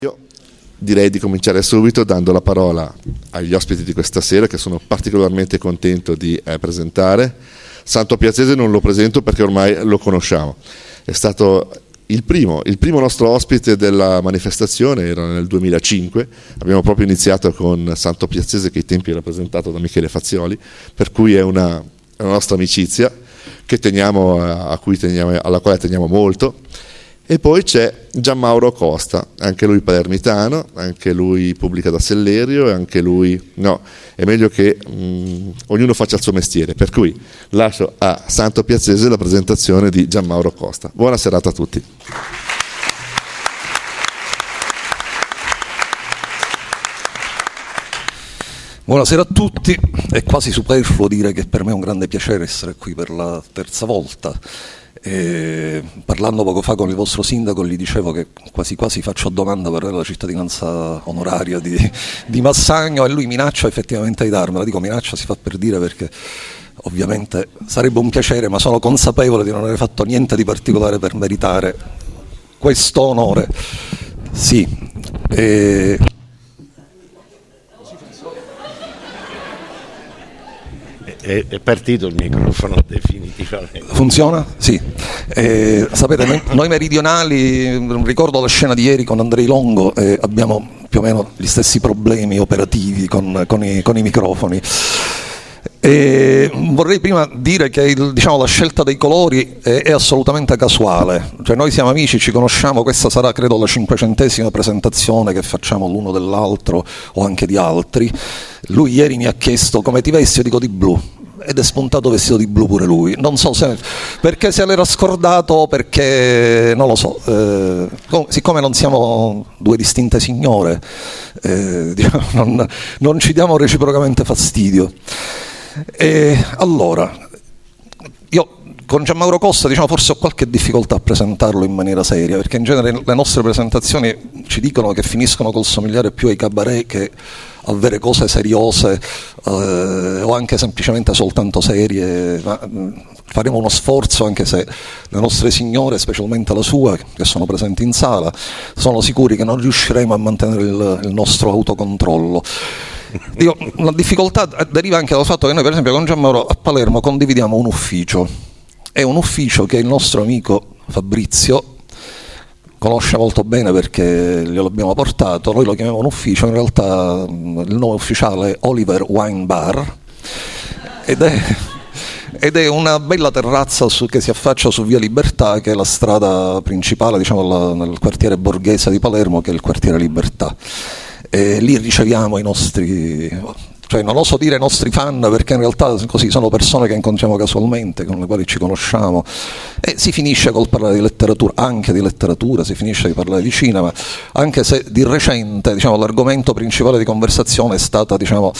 Io direi di cominciare subito dando la parola agli ospiti di questa sera, che sono particolarmente contento di presentare. Santo Piazzese non lo presento perché ormai lo conosciamo. È stato il primo nostro ospite della manifestazione, era nel 2005. Abbiamo proprio iniziato con Santo Piazzese, che ai tempi era presentato da Michele Fazioli, per cui è una nostra amicizia che alla quale teniamo molto. E poi c'è Gianmauro Costa, anche lui palermitano, anche lui pubblica da Sellerio, e anche lui, no, è meglio che ognuno faccia il suo mestiere, per cui lascio a Santo Piazzese la presentazione di Gianmauro Costa. Buona serata a tutti. Buonasera a tutti, è quasi superfluo dire che per me è un grande piacere essere qui per la terza volta. Parlando poco fa con il vostro sindaco gli dicevo che quasi quasi faccio domanda per la cittadinanza onoraria di Massagno, e lui minaccia effettivamente di darmela. Dico minaccia, si fa per dire, perché ovviamente sarebbe un piacere, ma sono consapevole di non aver fatto niente di particolare per meritare questo onore. Sì. È partito il microfono definitivamente. Funziona? Sì. Sapete, noi meridionali, ricordo la scena di ieri con Andrei Longo, abbiamo più o meno gli stessi problemi operativi con i microfoni. Vorrei prima dire che la scelta dei colori è assolutamente casuale, cioè noi siamo amici, ci conosciamo, questa sarà credo la 500ª presentazione che facciamo l'uno dell'altro o anche di altri. Lui ieri mi ha chiesto come ti vesti, io dico di blu, ed è spuntato vestito di blu pure lui. Non so se perché se l'era scordato o perché non lo so, siccome non siamo due distinte signore, non ci diamo reciprocamente fastidio. Allora, io con Gianmauro Costa forse ho qualche difficoltà a presentarlo in maniera seria, perché in genere le nostre presentazioni ci dicono che finiscono col somigliare più ai cabaret che a vere cose seriose, o anche semplicemente soltanto serie. Ma faremo uno sforzo, anche se le nostre signore, specialmente la sua, che sono presenti in sala, sono sicuri che non riusciremo a mantenere il nostro autocontrollo. La difficoltà deriva anche dal fatto che noi, per esempio, con Gianmauro a Palermo condividiamo un ufficio. È un ufficio che il nostro amico Fabrizio conosce molto bene perché glielo abbiamo portato. Noi lo chiamiamo un ufficio, in realtà il nome ufficiale è Oliver Wine Bar, ed è una bella terrazza che si affaccia su Via Libertà, che è la strada principale, nel quartiere borghese di Palermo, che è il quartiere Libertà. E lì riceviamo i nostri, non oso dire i nostri fan, perché in realtà così sono persone che incontriamo casualmente, con le quali ci conosciamo, e si finisce col parlare di letteratura, anche di letteratura, si finisce di parlare di cinema, anche se di recente l'argomento principale di conversazione è stata il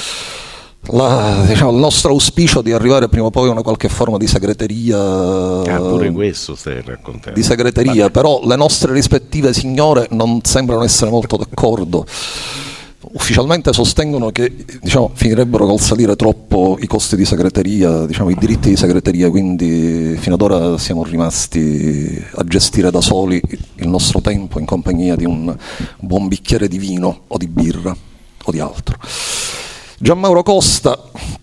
nostro auspicio di arrivare prima o poi a una qualche forma di segreteria. Pure questo stai raccontando. Di segreteria, però le nostre rispettive signore non sembrano essere molto d'accordo. Ufficialmente sostengono che finirebbero col salire troppo i costi di segreteria, i diritti di segreteria, quindi fino ad ora siamo rimasti a gestire da soli il nostro tempo in compagnia di un buon bicchiere di vino o di birra o di altro. Gianmauro Costa,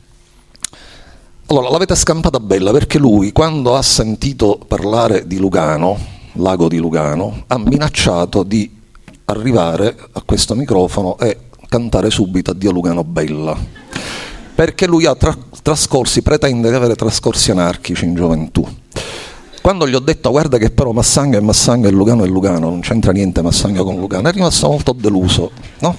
allora l'avete scampata bella, perché lui, quando ha sentito parlare di Lugano, lago di Lugano, ha minacciato di arrivare a questo microfono e cantare subito Addio Lugano Bella, perché lui ha pretende di avere trascorsi anarchici in gioventù. Quando gli ho detto guarda che però Massagno è Massagno e Lugano è Lugano, non c'entra niente Massagno con Lugano, è rimasto molto deluso, no?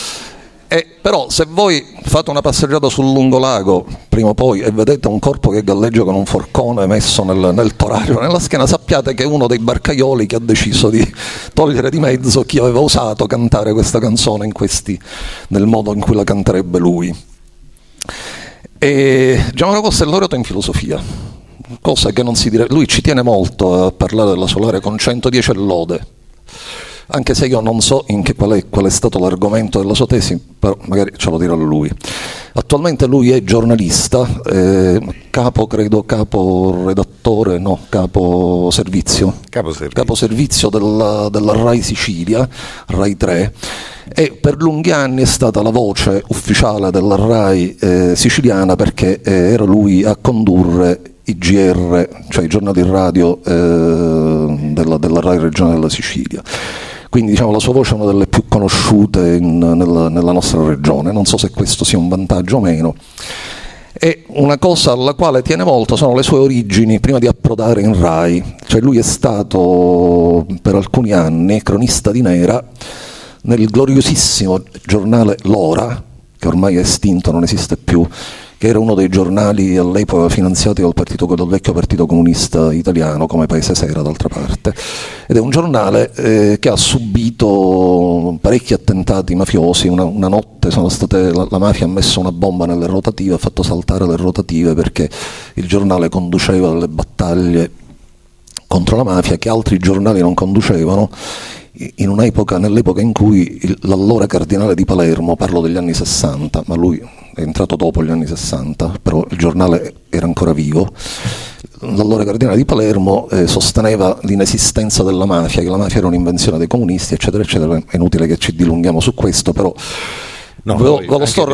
Però se voi fate una passeggiata sul lungolago prima o poi e vedete un corpo che galleggia con un forcone messo nel torario nella schiena, sappiate che è uno dei barcaioli che ha deciso di togliere di mezzo chi aveva osato cantare questa canzone nel modo in cui la canterebbe lui. Gianmauro Costa è laureato in filosofia, cosa che non si direbbe. Lui ci tiene molto a parlare della sua laurea con 110 lode, anche se io non so qual è stato l'argomento della sua tesi, però magari ce lo dirà lui. Attualmente lui è giornalista, capo servizio della Rai Sicilia, Rai 3, e per lunghi anni è stata la voce ufficiale della Rai siciliana, perché era lui a condurre i GR, cioè i giornali radio della Rai Regione della Sicilia. Quindi diciamo la sua voce è una delle più conosciute nella nostra regione. Non so se questo sia un vantaggio o meno. E una cosa alla quale tiene molto sono le sue origini prima di approdare in Rai. Cioè lui è stato per alcuni anni cronista di Nera nel gloriosissimo giornale L'Ora, che ormai è estinto, non esiste più, che era uno dei giornali all'epoca finanziati dal vecchio Partito Comunista Italiano, come Paese Sera d'altra parte, ed è un giornale che ha subito parecchi attentati mafiosi. Una notte la mafia ha messo una bomba nelle rotative, ha fatto saltare le rotative perché il giornale conduceva delle battaglie contro la mafia che altri giornali non conducevano, nell'epoca in cui l'allora cardinale di Palermo, parlo degli anni 60, ma lui è entrato dopo gli anni 60, però il giornale era ancora vivo, l'allora cardinale di Palermo sosteneva l'inesistenza della mafia, che la mafia era un'invenzione dei comunisti, eccetera, eccetera. È inutile che ci dilunghiamo su questo, però ve lo sto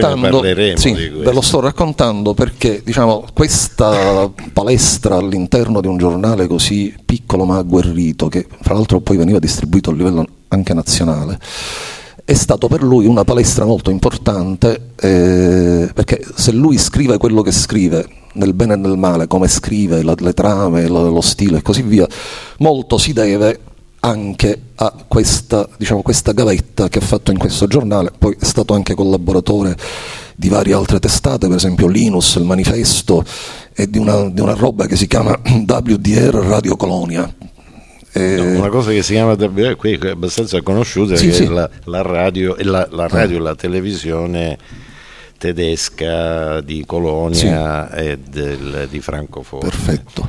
raccontando perché diciamo, questa palestra all'interno di un giornale così piccolo ma agguerrito, che fra l'altro poi veniva distribuito a livello anche nazionale, è stato per lui una palestra molto importante, perché se lui scrive quello che scrive, nel bene e nel male, come scrive, le trame, lo stile e così via, molto si deve anche a questa gavetta che ha fatto in questo giornale. Poi è stato anche collaboratore di varie altre testate, per esempio Linus, il Manifesto, e di una roba che si chiama WDR Radio Colonia. Una cosa che si chiama WDR, qui è abbastanza conosciuta, sì, che sì. È la radio e la televisione tedesca di Colonia, sì, e di Francoforte. Perfetto.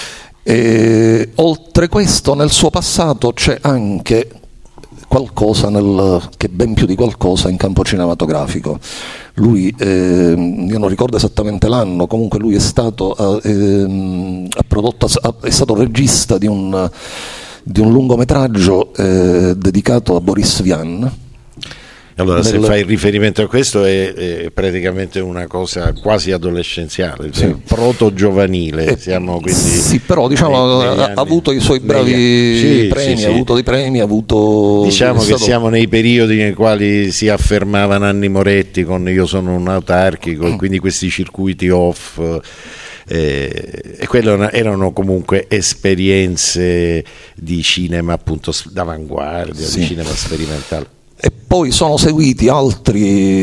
Oltre questo, nel suo passato c'è anche qualcosa, che ben più di qualcosa, in campo cinematografico. Lui, io non ricordo esattamente l'anno, comunque lui è stato regista di un lungometraggio dedicato a Boris Vian. Allora, se fai riferimento a questo è praticamente una cosa quasi adolescenziale, cioè sì, proto-giovanile. Siamo quindi sì, però diciamo ha avuto i suoi bravi premi, ha avuto dei premi, diciamo che siamo nei periodi nei quali si affermava Nanni Moretti con Io sono un autarchico, quindi questi circuiti off. E quello erano comunque esperienze di cinema appunto d'avanguardia, sì, di cinema sperimentale. E poi sono seguiti altre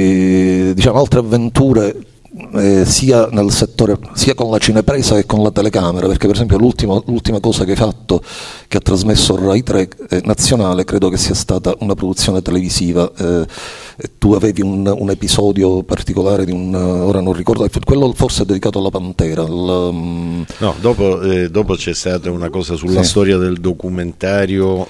avventure sia nel settore, sia con la cinepresa che con la telecamera, perché per esempio l'ultima cosa che hai fatto, che ha trasmesso Rai 3 nazionale, credo che sia stata una produzione televisiva. Tu avevi un episodio particolare ora non ricordo, quello forse è dedicato alla Pantera. No, dopo c'è stata una cosa sulla storia del documentario,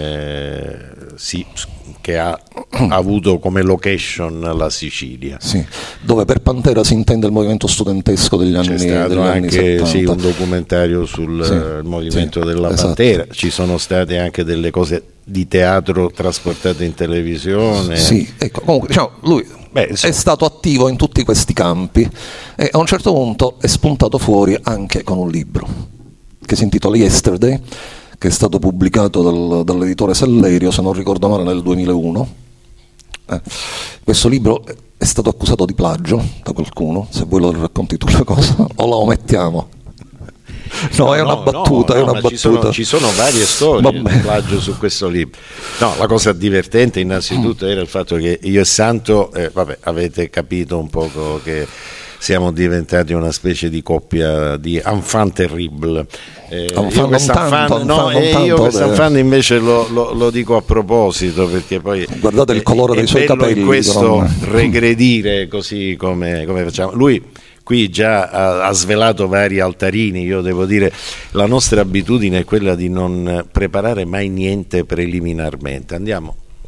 sì, che ha avuto come location la Sicilia. Sì, dove per Pantera si intende il movimento studentesco degli anni 70. C'è stato anche un documentario sul movimento della Pantera, esatto. Ci sono state anche delle cose di teatro trasportate in televisione. Sì, ecco, comunque diciamo, lui è stato attivo in tutti questi campi e a un certo punto è spuntato fuori anche con un libro che si intitola Yesterday, che è stato pubblicato dall'editore Sellerio, se non ricordo male, nel 2001. Questo libro è stato accusato di plagio da qualcuno, se vuoi lo racconti tu la cosa o la omettiamo. No, è una battuta. Ci sono varie storie di plagio su questo libro. No, la cosa divertente innanzitutto era il fatto che io e Santo, avete capito un poco che siamo diventati una specie di coppia di enfant terrible. Io quest'enfant invece lo dico a proposito, perché poi guardate il colore dei suoi capelli, in questo regredire così come facciamo. Lui qui già ha svelato vari altarini. Io devo dire, la nostra abitudine è quella di non preparare mai niente preliminarmente, andiamo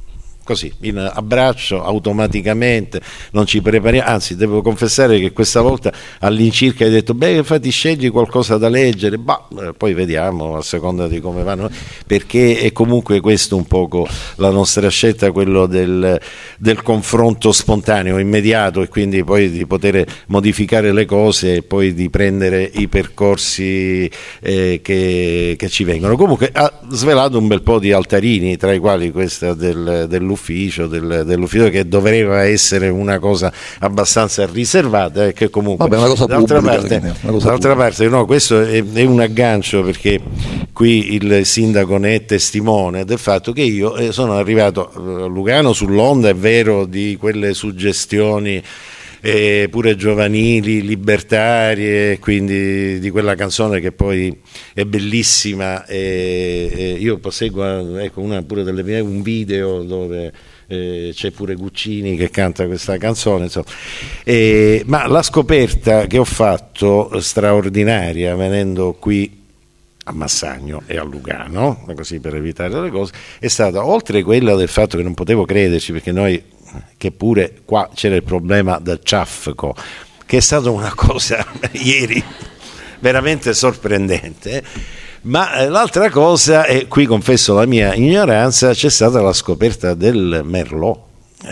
così, in abbraccio, automaticamente, non ci prepariamo, anzi devo confessare che questa volta all'incirca hai detto, beh, infatti scegli qualcosa da leggere, poi vediamo a seconda di come vanno, perché è comunque questo un poco la nostra scelta, quello del confronto spontaneo, immediato, e quindi poi di poter modificare le cose e poi di prendere i percorsi che ci vengono. Comunque ha svelato un bel po' di altarini, tra i quali questa dell'ufficio che doveva essere una cosa abbastanza riservata e che comunque una cosa d'altra pubblica, parte no, questo è un aggancio, perché qui il sindaco ne è testimone del fatto che io sono arrivato a Lugano sull'onda, è vero, di quelle suggestioni pure giovanili, libertarie, quindi di quella canzone che poi è bellissima, io posseggo una pure un video dove c'è pure Guccini che canta questa canzone, insomma. Ma la scoperta che ho fatto straordinaria venendo qui a Massagno e a Lugano, così per evitare le cose, è stata, oltre quella del fatto che non potevo crederci, perché noi, che pure qua c'era il problema del ciafco, che è stata una cosa ieri veramente sorprendente, ma l'altra cosa, e qui confesso la mia ignoranza, c'è stata la scoperta del Merlot.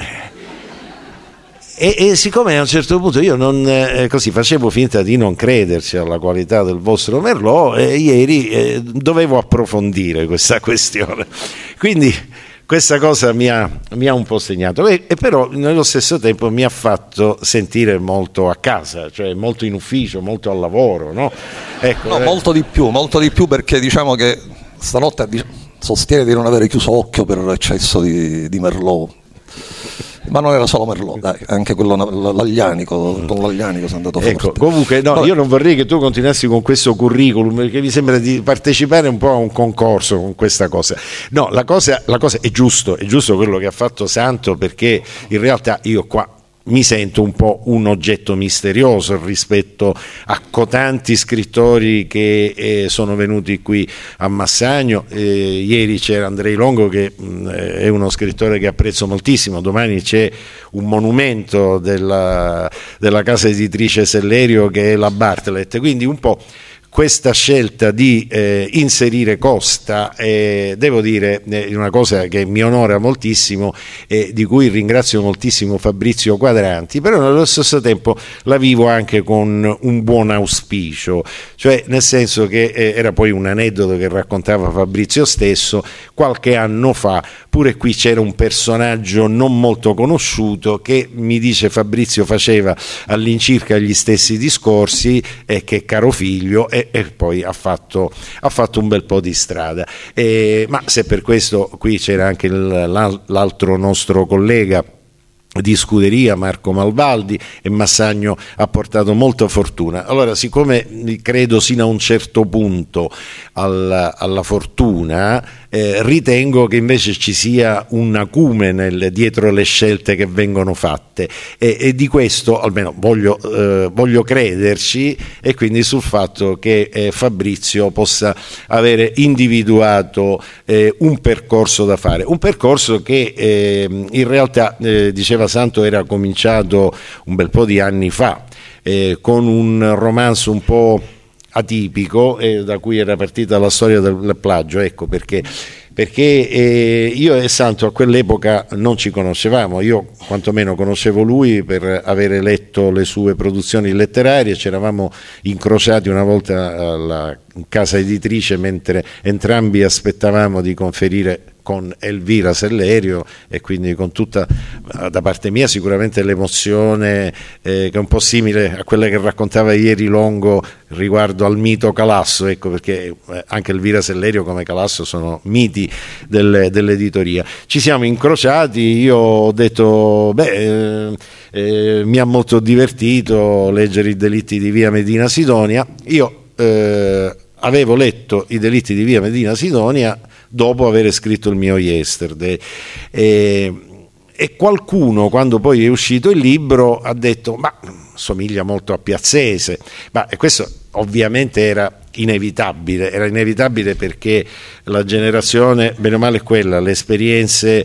E siccome a un certo punto io così facevo finta di non crederci alla qualità del vostro Merlot, ieri dovevo approfondire questa questione, quindi questa cosa mi ha un po' segnato, e però nello stesso tempo mi ha fatto sentire molto a casa, cioè molto in ufficio, molto al lavoro, no? Ecco, no, molto di più, perché diciamo che stanotte sostiene di non avere chiuso occhio per l'eccesso di Merlot. Ma non era solo Merlot, dai, anche quello l'aglianico, con l'aglianico sono andato forte. Ecco, comunque io non vorrei che tu continuassi con questo curriculum, perché mi sembra di partecipare un po' a un concorso con questa cosa. No, la cosa è giusto quello che ha fatto Santo, perché in realtà io qua mi sento un po' un oggetto misterioso rispetto a cotanti scrittori che sono venuti qui a Massagno. Ieri c'era Andrei Longo, che è uno scrittore che apprezzo moltissimo, domani c'è un monumento della casa editrice Sellerio che è la Bartlett, quindi un po' questa scelta di inserire Costa, devo dire, è una cosa che mi onora moltissimo e di cui ringrazio moltissimo Fabrizio Quadranti, però nello stesso tempo la vivo anche con un buon auspicio, cioè nel senso che era poi un aneddoto che raccontava Fabrizio stesso, qualche anno fa pure qui c'era un personaggio non molto conosciuto che, mi dice Fabrizio, faceva all'incirca gli stessi discorsi, che caro figlio, e poi ha fatto un bel po' di strada, ma se per questo qui c'era anche l'altro nostro collega di scuderia, Marco Malvaldi, e Massagno ha portato molta fortuna. Allora, siccome credo sino a un certo punto alla fortuna, ritengo che invece ci sia un acume dietro le scelte che vengono fatte, e di questo almeno voglio crederci, e quindi sul fatto che Fabrizio possa avere individuato un percorso da fare, un percorso che in realtà diceva Santo era cominciato un bel po' di anni fa, con un romanzo un po' atipico, da cui era partita la storia del plagio. Ecco perché io e Santo a quell'epoca non ci conoscevamo, io quantomeno conoscevo lui per avere letto le sue produzioni letterarie, ci eravamo incrociati una volta alla casa editrice mentre entrambi aspettavamo di conferire con Elvira Sellerio, e quindi con tutta, da parte mia, sicuramente l'emozione che è un po' simile a quella che raccontava ieri Longo riguardo al mito Calasso, ecco perché anche Elvira Sellerio come Calasso sono miti dell'editoria. Ci siamo incrociati, io ho detto mi ha molto divertito leggere I delitti di Via Medina Sidonia. Io avevo letto I delitti di Via Medina Sidonia dopo aver scritto il mio Yesterday, e qualcuno, quando poi è uscito il libro, ha detto ma somiglia molto a Piazzese, e questo ovviamente era inevitabile, perché la generazione, bene o male, è quella, le esperienze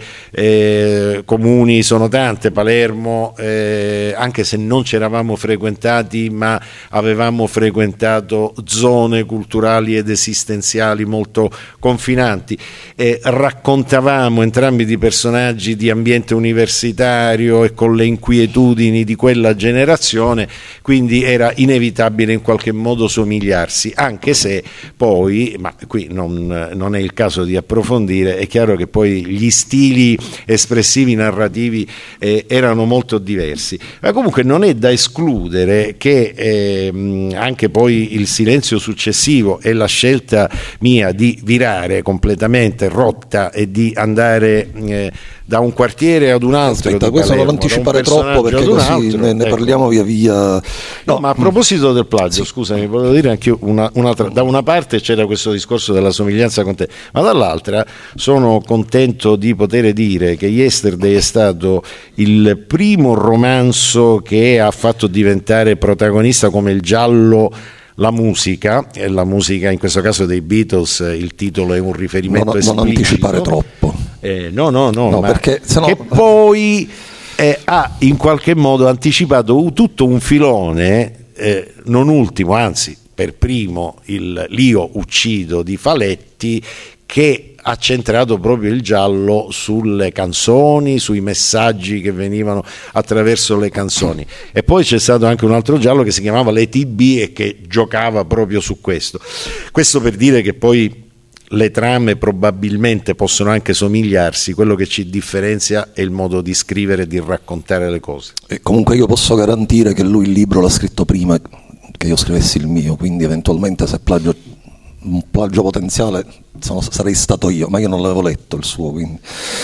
comuni sono tante. Palermo, anche se non ci eravamo frequentati, ma avevamo frequentato zone culturali ed esistenziali molto confinanti, raccontavamo entrambi di personaggi di ambiente universitario e con le inquietudini di quella generazione, quindi era inevitabile in qualche modo somigliarsi, anche se poi, ma qui non è il caso di approfondire, è chiaro che poi gli stili espressivi narrativi erano molto diversi, ma comunque non è da escludere che anche poi il silenzio successivo e la scelta mia di virare completamente rotta e di andare da un quartiere ad un altro. Aspetta, questo non anticipare troppo, perché così ne parliamo via via. No, ma a proposito del plagio, scusami, volevo dire anche io un'altra. Da una parte c'era questo discorso della somiglianza con te, ma dall'altra sono contento di poter dire che Yesterday è stato il primo romanzo che ha fatto diventare protagonista come il giallo la musica, e la musica in questo caso dei Beatles, il titolo è un riferimento esplicito. Non anticipare troppo. No, perché sennò... che poi ha in qualche modo anticipato tutto un filone, non ultimo, anzi per primo, l'Io uccido di Faletti, che ha centrato proprio il giallo sulle canzoni, sui messaggi che venivano attraverso le canzoni. E poi c'è stato anche un altro giallo che si chiamava Le TB e che giocava proprio su questo. Questo per dire che poi le trame probabilmente possono anche somigliarsi, quello che ci differenzia è il modo di scrivere e di raccontare le cose. E comunque io posso garantire che lui il libro l'ha scritto prima che io scrivessi il mio, quindi eventualmente se un plagio potenziale sarei stato io, ma io non l'avevo letto il suo, quindi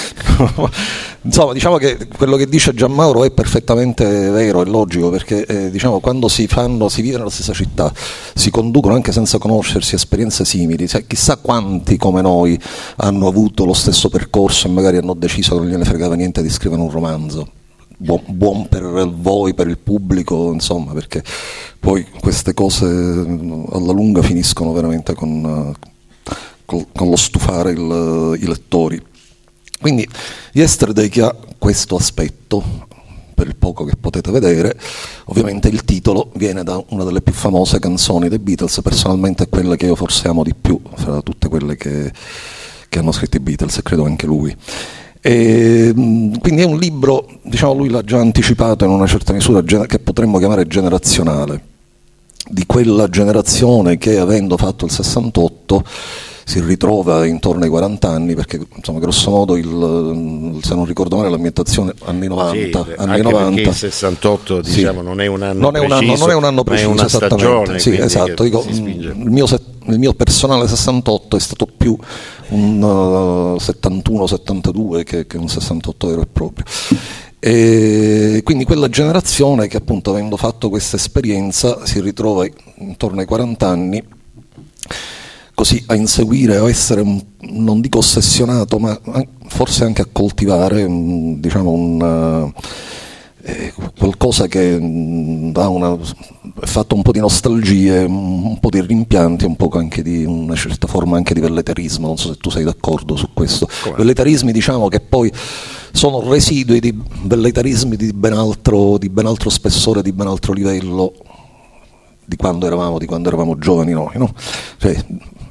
insomma, diciamo che quello che dice Gianmauro è perfettamente vero e logico, perché diciamo, quando si vive nella stessa città, si conducono anche senza conoscersi esperienze simili, chissà quanti come noi hanno avuto lo stesso percorso e magari hanno deciso che non gliene fregava niente di scrivere un romanzo. Buon per voi, per il pubblico, insomma, perché poi queste cose alla lunga finiscono veramente con lo stufare i lettori. Quindi Yesterday, che ha questo aspetto, per il poco che potete vedere, ovviamente il titolo viene da una delle più famose canzoni dei Beatles, personalmente è quella che io forse amo di più fra tutte quelle che hanno scritto i Beatles, e credo anche lui. E quindi è un libro, diciamo, lui l'ha già anticipato in una certa misura, che potremmo chiamare generazionale, di quella generazione che, avendo fatto il 68, si ritrova intorno ai 40 anni, perché insomma grosso modo se non ricordo male l'ambientazione anni 90, sì, anni 90. Perché il 68 diciamo, sì, non è un anno preciso, non è un anno preciso, ma è una stagione, sì, esatto. Dico, il mio personale 68 è stato più un 71-72 che un 68 vero e proprio. E quindi quella generazione che, appunto, avendo fatto questa esperienza, si ritrova intorno ai 40 anni così a inseguire, a essere, non dico ossessionato, ma forse anche a coltivare diciamo qualcosa che ha fatto un po' di nostalgie, un po' di rimpianti, un po' anche di una certa forma anche di velleitarismo. Non so se tu sei d'accordo su questo. Velleitarismi, diciamo, che poi sono residui di velleitarismi di ben altro spessore, di ben altro livello di quando eravamo giovani noi, no? Cioè,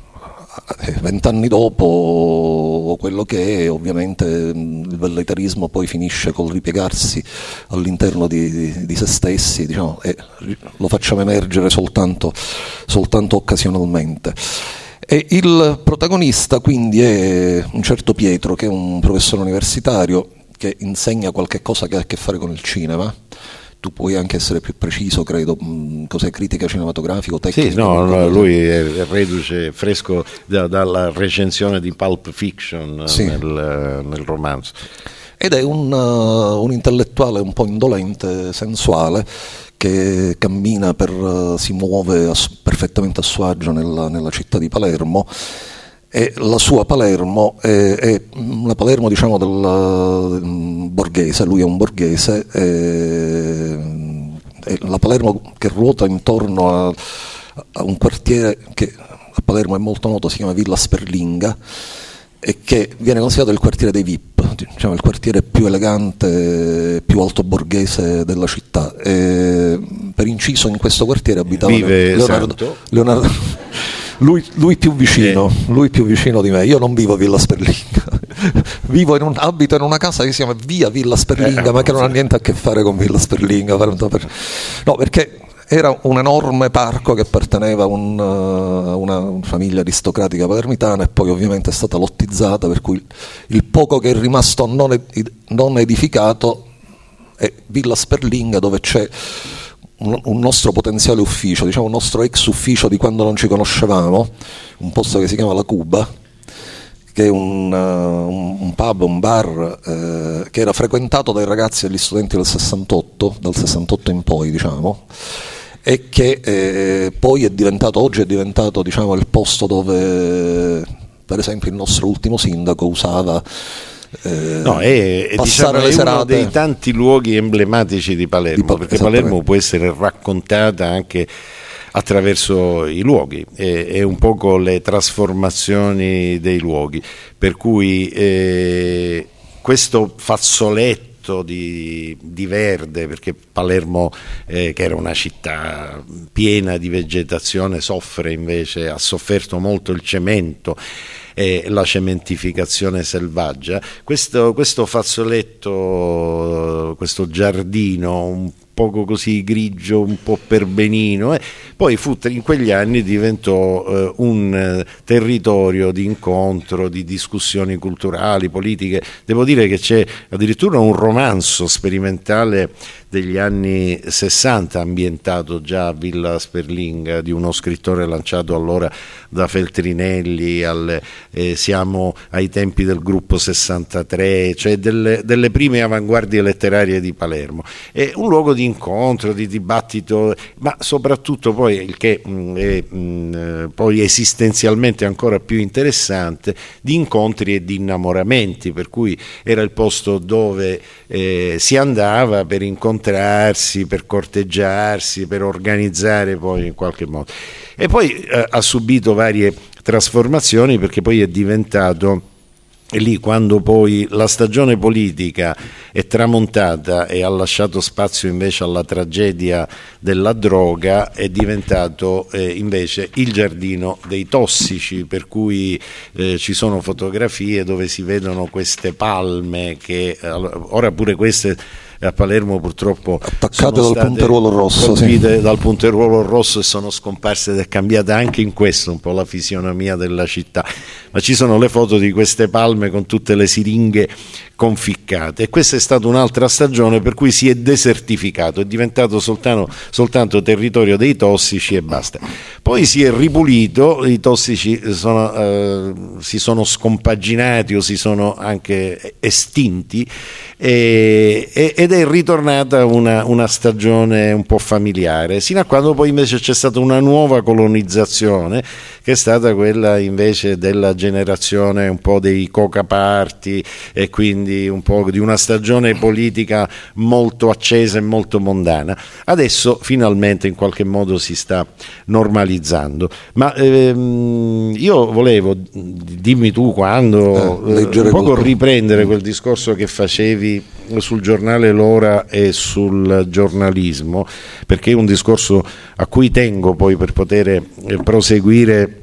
20 anni dopo, quello che è, ovviamente il velleitarismo poi finisce col ripiegarsi all'interno di se stessi, diciamo, e lo facciamo emergere soltanto occasionalmente. E il protagonista quindi è un certo Pietro, che è un professore universitario che insegna qualche cosa che ha a che fare con il cinema. Tu puoi anche essere più preciso, credo, cos'è critica cinematografica, tecnica? Sì, no, lui è reduce fresco dalla recensione di Pulp Fiction, sì, nel romanzo. Ed è un intellettuale un po' indolente, sensuale, che cammina si muove perfettamente a suo agio nella città di Palermo. E la sua Palermo è una Palermo, diciamo, del borghese, lui è un borghese, è la Palermo che ruota intorno a un quartiere che a Palermo è molto noto, si chiama Villa Sperlinga, e che viene considerato il quartiere dei VIP, diciamo il quartiere più elegante, più alto borghese della città. E per inciso in questo quartiere abitava Leonardo lui più vicino di me. Io non vivo a Villa Sperlinga, abito in una casa che si chiama Via Villa Sperlinga, ma che non ha niente a che fare con Villa Sperlinga. No, perché era un enorme parco che apparteneva a una famiglia aristocratica palermitana, e poi ovviamente è stata lottizzata, per cui il poco che è rimasto non edificato è Villa Sperlinga, dove c'è un nostro potenziale ufficio, diciamo un nostro ex ufficio di quando non ci conoscevamo, un posto che si chiama La Cuba, che è un pub, un bar che era frequentato dai ragazzi e dagli studenti del 68, dal 68 in poi, diciamo, e che poi oggi è diventato, diciamo, il posto dove per esempio il nostro ultimo sindaco usava è passare le serate. Uno dei tanti luoghi emblematici di Palermo, perché Palermo può essere raccontata anche attraverso i luoghi e un poco le trasformazioni dei luoghi, per cui questo fazzoletto di verde, perché Palermo che era una città piena di vegetazione ha sofferto molto il cemento e la cementificazione selvaggia. Questo fazzoletto, questo giardino un poco così grigio, un po' perbenino, poi in quegli anni diventò un territorio di incontro, di discussioni culturali, politiche. Devo dire che c'è addirittura un romanzo sperimentale degli anni 60 ambientato già a Villa Sperlinga, di uno scrittore lanciato allora da Feltrinelli, siamo ai tempi del gruppo 63, cioè delle prime avanguardie letterarie di Palermo. È un luogo di incontro, di dibattito, ma soprattutto poi il che è poi esistenzialmente ancora più interessante, di incontri e di innamoramenti, per cui era il posto dove si andava per incontrarsi, per corteggiarsi, per organizzare poi in qualche modo. E poi ha subito varie trasformazioni, perché poi è diventato, e lì quando poi la stagione politica è tramontata e ha lasciato spazio invece alla tragedia della droga, è diventato invece il giardino dei tossici, per cui ci sono fotografie dove si vedono queste palme che ora pure queste a Palermo purtroppo attaccate dal punteruolo rosso, colpite dal punteruolo rosso, e sono scomparse, ed è cambiata anche in questo un po' la fisionomia della città, ma ci sono le foto di queste palme con tutte le siringhe conficcate, e questa è stata un'altra stagione per cui si è desertificato, è diventato soltanto territorio dei tossici e basta. Poi si è ripulito, i tossici si sono scompaginati o si sono anche estinti, ed è ritornata una stagione un po' familiare, sino a quando poi invece c'è stata una nuova colonizzazione, che è stata quella invece della generazione un po' dei coca party, e quindi un po' di una stagione politica molto accesa e molto mondana. Adesso finalmente in qualche modo si sta normalizzando, ma io volevo, dimmi tu quando, un poco riprendere quel discorso che facevi sul giornale L'Ora e sul giornalismo, perché è un discorso a cui tengo poi per poter proseguire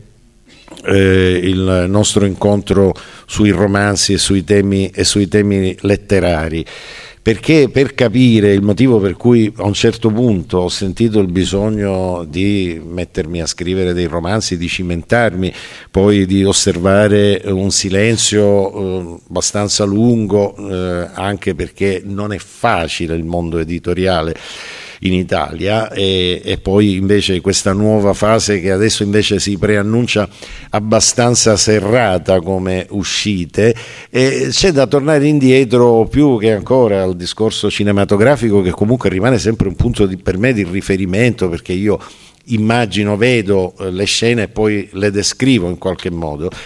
il nostro incontro sui romanzi e sui temi letterari, perché per capire il motivo per cui a un certo punto ho sentito il bisogno di mettermi a scrivere dei romanzi, di cimentarmi, poi di osservare un silenzio abbastanza lungo, anche perché non è facile il mondo editoriale in Italia, e poi invece questa nuova fase che adesso invece si preannuncia abbastanza serrata come uscite, e c'è da tornare indietro più che ancora al discorso cinematografico, che comunque rimane sempre un punto per me di riferimento, perché io immagino, vedo le scene e poi le descrivo in qualche modo.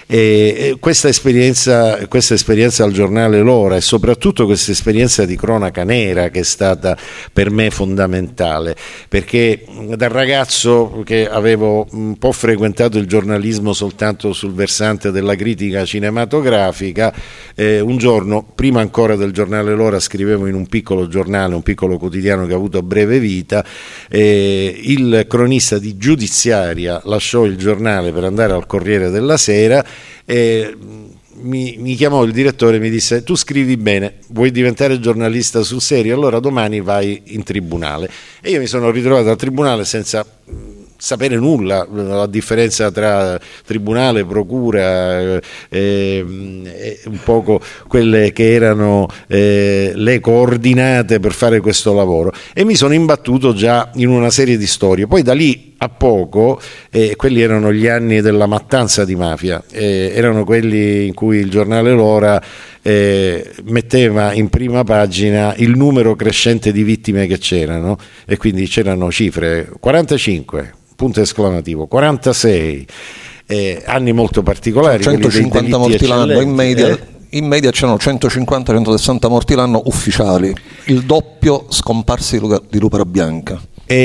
Questa esperienza al giornale L'Ora e soprattutto questa esperienza di cronaca nera che è stata per me fondamentale, perché da ragazzo che avevo un po' frequentato il giornalismo soltanto sul versante della critica cinematografica, un giorno, prima ancora del giornale L'Ora, scrivevo in un piccolo giornale, un piccolo quotidiano che ha avuto breve vita, il cronista di giudiziaria lasciò il giornale per andare al Corriere della Sera e mi chiamò il direttore e mi disse: tu scrivi bene, vuoi diventare giornalista sul serio? Allora domani vai in tribunale. E io mi sono ritrovato al tribunale senza sapere nulla, la differenza tra tribunale, procura, un poco quelle che erano le coordinate per fare questo lavoro, e mi sono imbattuto già in una serie di storie. Poi da lì a poco, quelli erano gli anni della mattanza di mafia, erano quelli in cui il giornale L'Ora metteva in prima pagina il numero crescente di vittime che c'erano, e quindi c'erano cifre: 45, punto esclamativo, 46, anni molto particolari, 150 morti l'anno in media c'erano 150-160 morti l'anno ufficiali, il doppio scomparsi di Lupera Bianca.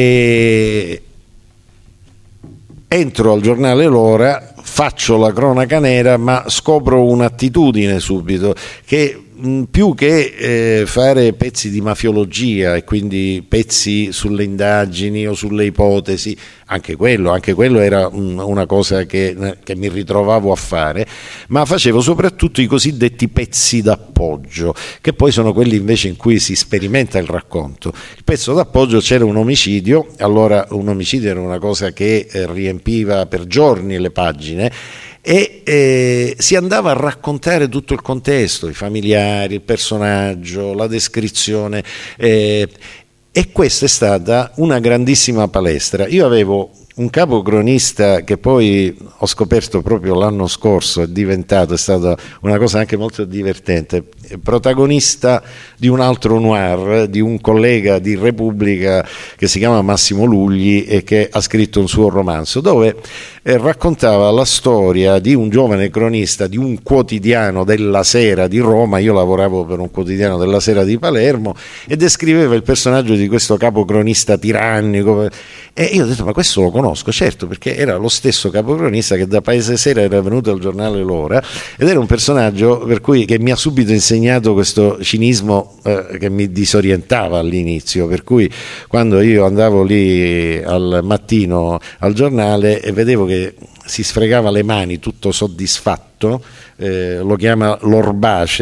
Entro al giornale L'Ora, faccio la cronaca nera, ma scopro un'attitudine subito, che più che fare pezzi di mafiologia e quindi pezzi sulle indagini o sulle ipotesi, anche quello era una cosa che mi ritrovavo a fare, ma facevo soprattutto i cosiddetti pezzi d'appoggio, che poi sono quelli invece in cui si sperimenta il racconto. Il pezzo d'appoggio: c'era un omicidio, allora un omicidio era una cosa che riempiva per giorni le pagine, e si andava a raccontare tutto il contesto, i familiari, il personaggio, la descrizione, e questa è stata una grandissima palestra. Io avevo un capocronista che poi ho scoperto proprio l'anno scorso, è stata una cosa anche molto divertente, protagonista di un altro noir, di un collega di Repubblica che si chiama Massimo Lugli e che ha scritto un suo romanzo dove raccontava la storia di un giovane cronista di un quotidiano della Sera di Roma. Io lavoravo per un quotidiano della Sera di Palermo, e descriveva il personaggio di questo capocronista tirannico, e io ho detto: ma questo lo conosco, certo, perché era lo stesso capocronista che da Paese Sera era venuto al giornale L'Ora, ed era un personaggio per cui che mi ha subito insegnato questo cinismo che mi disorientava all'inizio, per cui quando io andavo lì al mattino al giornale e vedevo che si sfregava le mani tutto soddisfatto, lo chiama l'orbace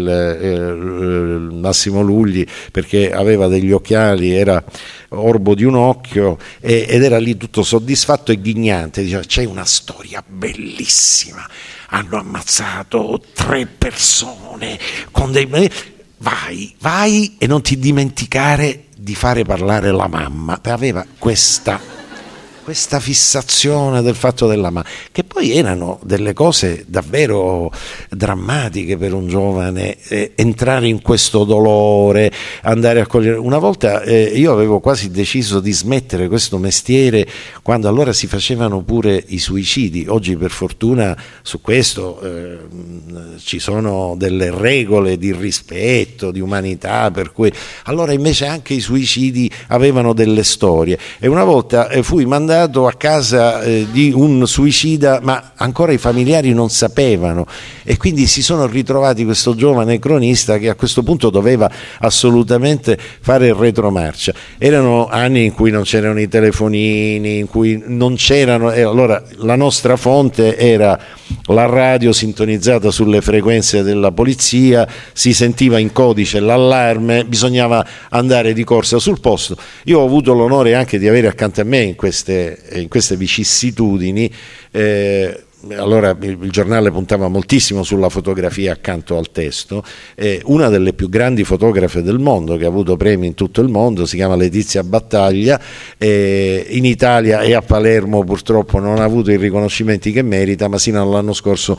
il Massimo Lugli, perché aveva degli occhiali, era orbo di un occhio, ed era lì tutto soddisfatto e ghignante, diceva: c'è una storia bellissima, hanno ammazzato 3 persone con dei... vai e non ti dimenticare di fare parlare la mamma. Aveva questa fissazione del fatto della mamma, che poi erano delle cose davvero drammatiche per un giovane, entrare in questo dolore, andare a cogliere. Una volta io avevo quasi deciso di smettere questo mestiere, quando allora si facevano pure i suicidi. Oggi per fortuna su questo ci sono delle regole di rispetto, di umanità, per cui allora invece anche i suicidi avevano delle storie. E una volta fui mandato a casa di un suicida, ma ancora i familiari non sapevano, e quindi si sono ritrovati questo giovane cronista che a questo punto doveva assolutamente fare il retromarcia. Erano anni in cui non c'erano i telefonini, in cui non c'erano, e allora la nostra fonte era la radio sintonizzata sulle frequenze della polizia, si sentiva in codice l'allarme, bisognava andare di corsa sul posto. Io ho avuto l'onore anche di avere accanto a me in queste vicissitudini, allora il giornale puntava moltissimo sulla fotografia accanto al testo, una delle più grandi fotografe del mondo, che ha avuto premi in tutto il mondo, si chiama Letizia Battaglia, in Italia e a Palermo purtroppo non ha avuto i riconoscimenti che merita, ma sino all'anno scorso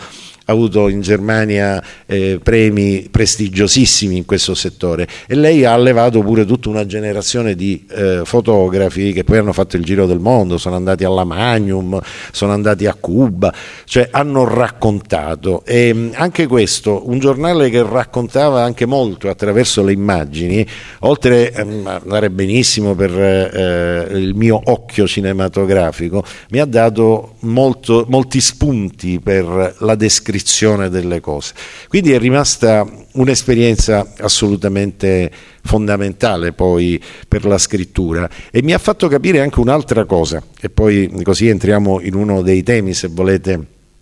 avuto in Germania premi prestigiosissimi in questo settore, e lei ha allevato pure tutta una generazione di fotografi che poi hanno fatto il giro del mondo, sono andati alla Magnum, sono andati a Cuba, cioè hanno raccontato. E anche questo, un giornale che raccontava anche molto attraverso le immagini, oltre a andare benissimo per il mio occhio cinematografico, mi ha dato molti spunti per la descrizione delle cose. Quindi è rimasta un'esperienza assolutamente fondamentale poi per la scrittura, e mi ha fatto capire anche un'altra cosa, e poi così entriamo in uno dei temi, se volete,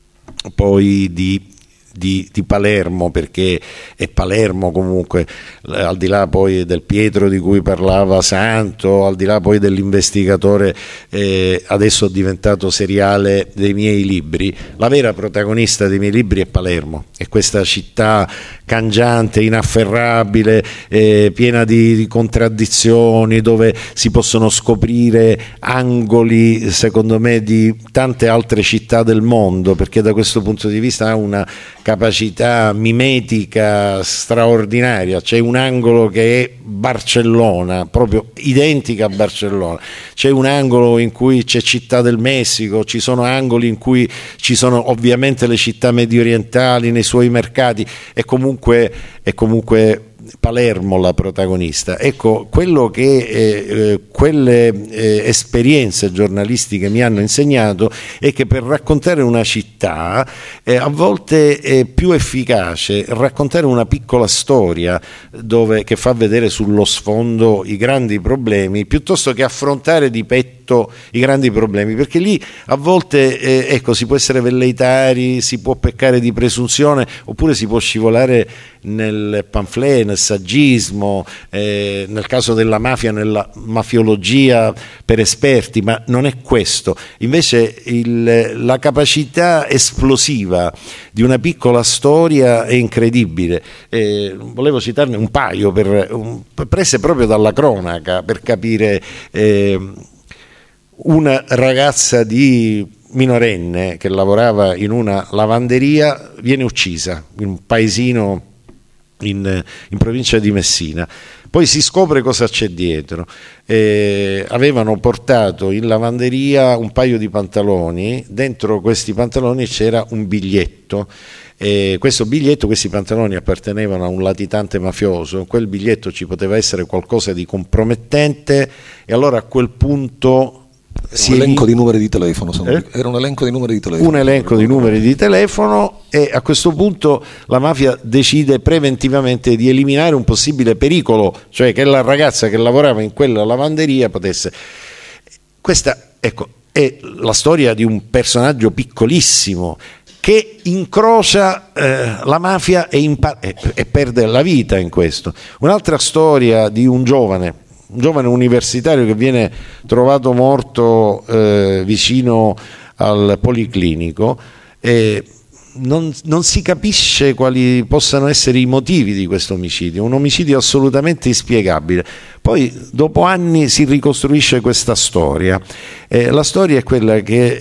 poi di Palermo, perché è Palermo comunque, al di là poi del Pietro di cui parlava Santo, al di là poi dell'investigatore adesso diventato seriale dei miei libri, la vera protagonista dei miei libri è Palermo, è questa città cangiante, inafferrabile, piena di contraddizioni, dove si possono scoprire angoli, secondo me, di tante altre città del mondo, perché da questo punto di vista ha una capacità mimetica straordinaria. C'è un angolo che è Barcellona, proprio identica a Barcellona, c'è un angolo in cui c'è Città del Messico, ci sono angoli in cui ci sono ovviamente le città mediorientali nei suoi mercati, è comunque Palermo la protagonista. Ecco, quello che quelle esperienze giornalistiche mi hanno insegnato è che per raccontare una città a volte è più efficace raccontare una piccola storia che fa vedere sullo sfondo i grandi problemi, piuttosto che affrontare di petto i grandi problemi, perché lì a volte ecco, si può essere velleitari, si può peccare di presunzione, oppure si può scivolare nel pamphlet, nel saggismo, nel caso della mafia, nella mafiologia per esperti, ma non è questo. Invece la capacità esplosiva di una piccola storia è incredibile. Volevo citarne un paio prese proprio dalla cronaca per capire. Una ragazza minorenne che lavorava in una lavanderia viene uccisa in un paesino in provincia di Messina. Poi si scopre cosa c'è dietro. Avevano portato in lavanderia un paio di pantaloni, dentro questi pantaloni c'era un biglietto. Questi pantaloni appartenevano a un latitante mafioso, in quel biglietto ci poteva essere qualcosa di compromettente, e allora a quel punto era un elenco di numeri di telefono, era un elenco di numeri di telefono. Un elenco di numeri di telefono, e a questo punto la mafia decide preventivamente di eliminare un possibile pericolo, cioè che la ragazza che lavorava in quella lavanderia potesse. Questa, ecco, è la storia di un personaggio piccolissimo che incrocia la mafia e perde la vita in questo. Un'altra storia di un giovane universitario che viene trovato morto vicino al Policlinico, e non si capisce quali possano essere i motivi di questo omicidio, un omicidio assolutamente inspiegabile. Poi dopo anni si ricostruisce questa storia. La storia è quella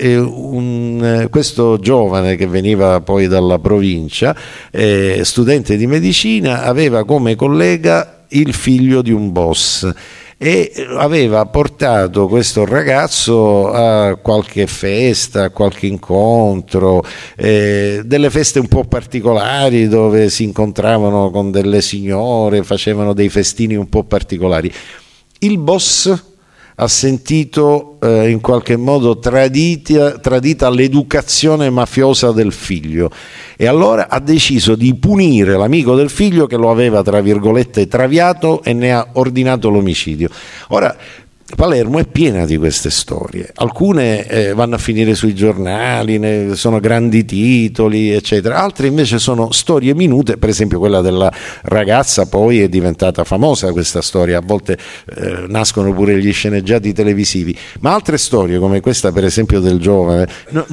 che questo giovane che veniva poi dalla provincia, studente di medicina, aveva come collega il figlio di un boss, e aveva portato questo ragazzo a qualche festa, a qualche incontro, delle feste un po' particolari dove si incontravano con delle signore, facevano dei festini un po' particolari. Il boss ha sentito in qualche modo tradita l'educazione mafiosa del figlio, e allora ha deciso di punire l'amico del figlio che lo aveva, tra virgolette, traviato, e ne ha ordinato l'omicidio. Ora, Palermo è piena di queste storie, alcune vanno a finire sui giornali, sono grandi titoli eccetera, altre invece sono storie minute. Per esempio quella della ragazza poi è diventata famosa, questa storia, a volte nascono pure gli sceneggiati televisivi, ma altre storie come questa per esempio del giovane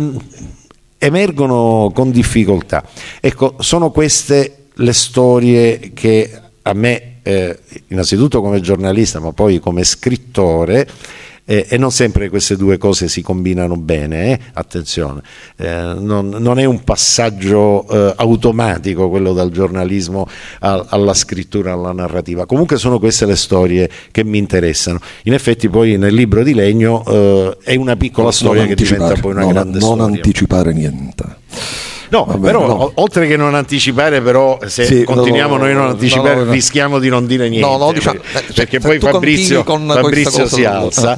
emergono con difficoltà. Ecco, sono queste le storie che a me innanzitutto come giornalista ma poi come scrittore e non sempre queste due cose si combinano bene, attenzione, non è un passaggio automatico quello dal giornalismo alla scrittura, alla narrativa. Comunque sono queste le storie che mi interessano. In effetti poi nel Libro di Legno è una piccola storia che diventa poi una grande storia. Non anticipare niente. No, vabbè, però no. Oltre che non anticipare, però se continuiamo noi a non anticipare rischiamo di non dire niente, diciamo, perché poi Fabrizio si alza.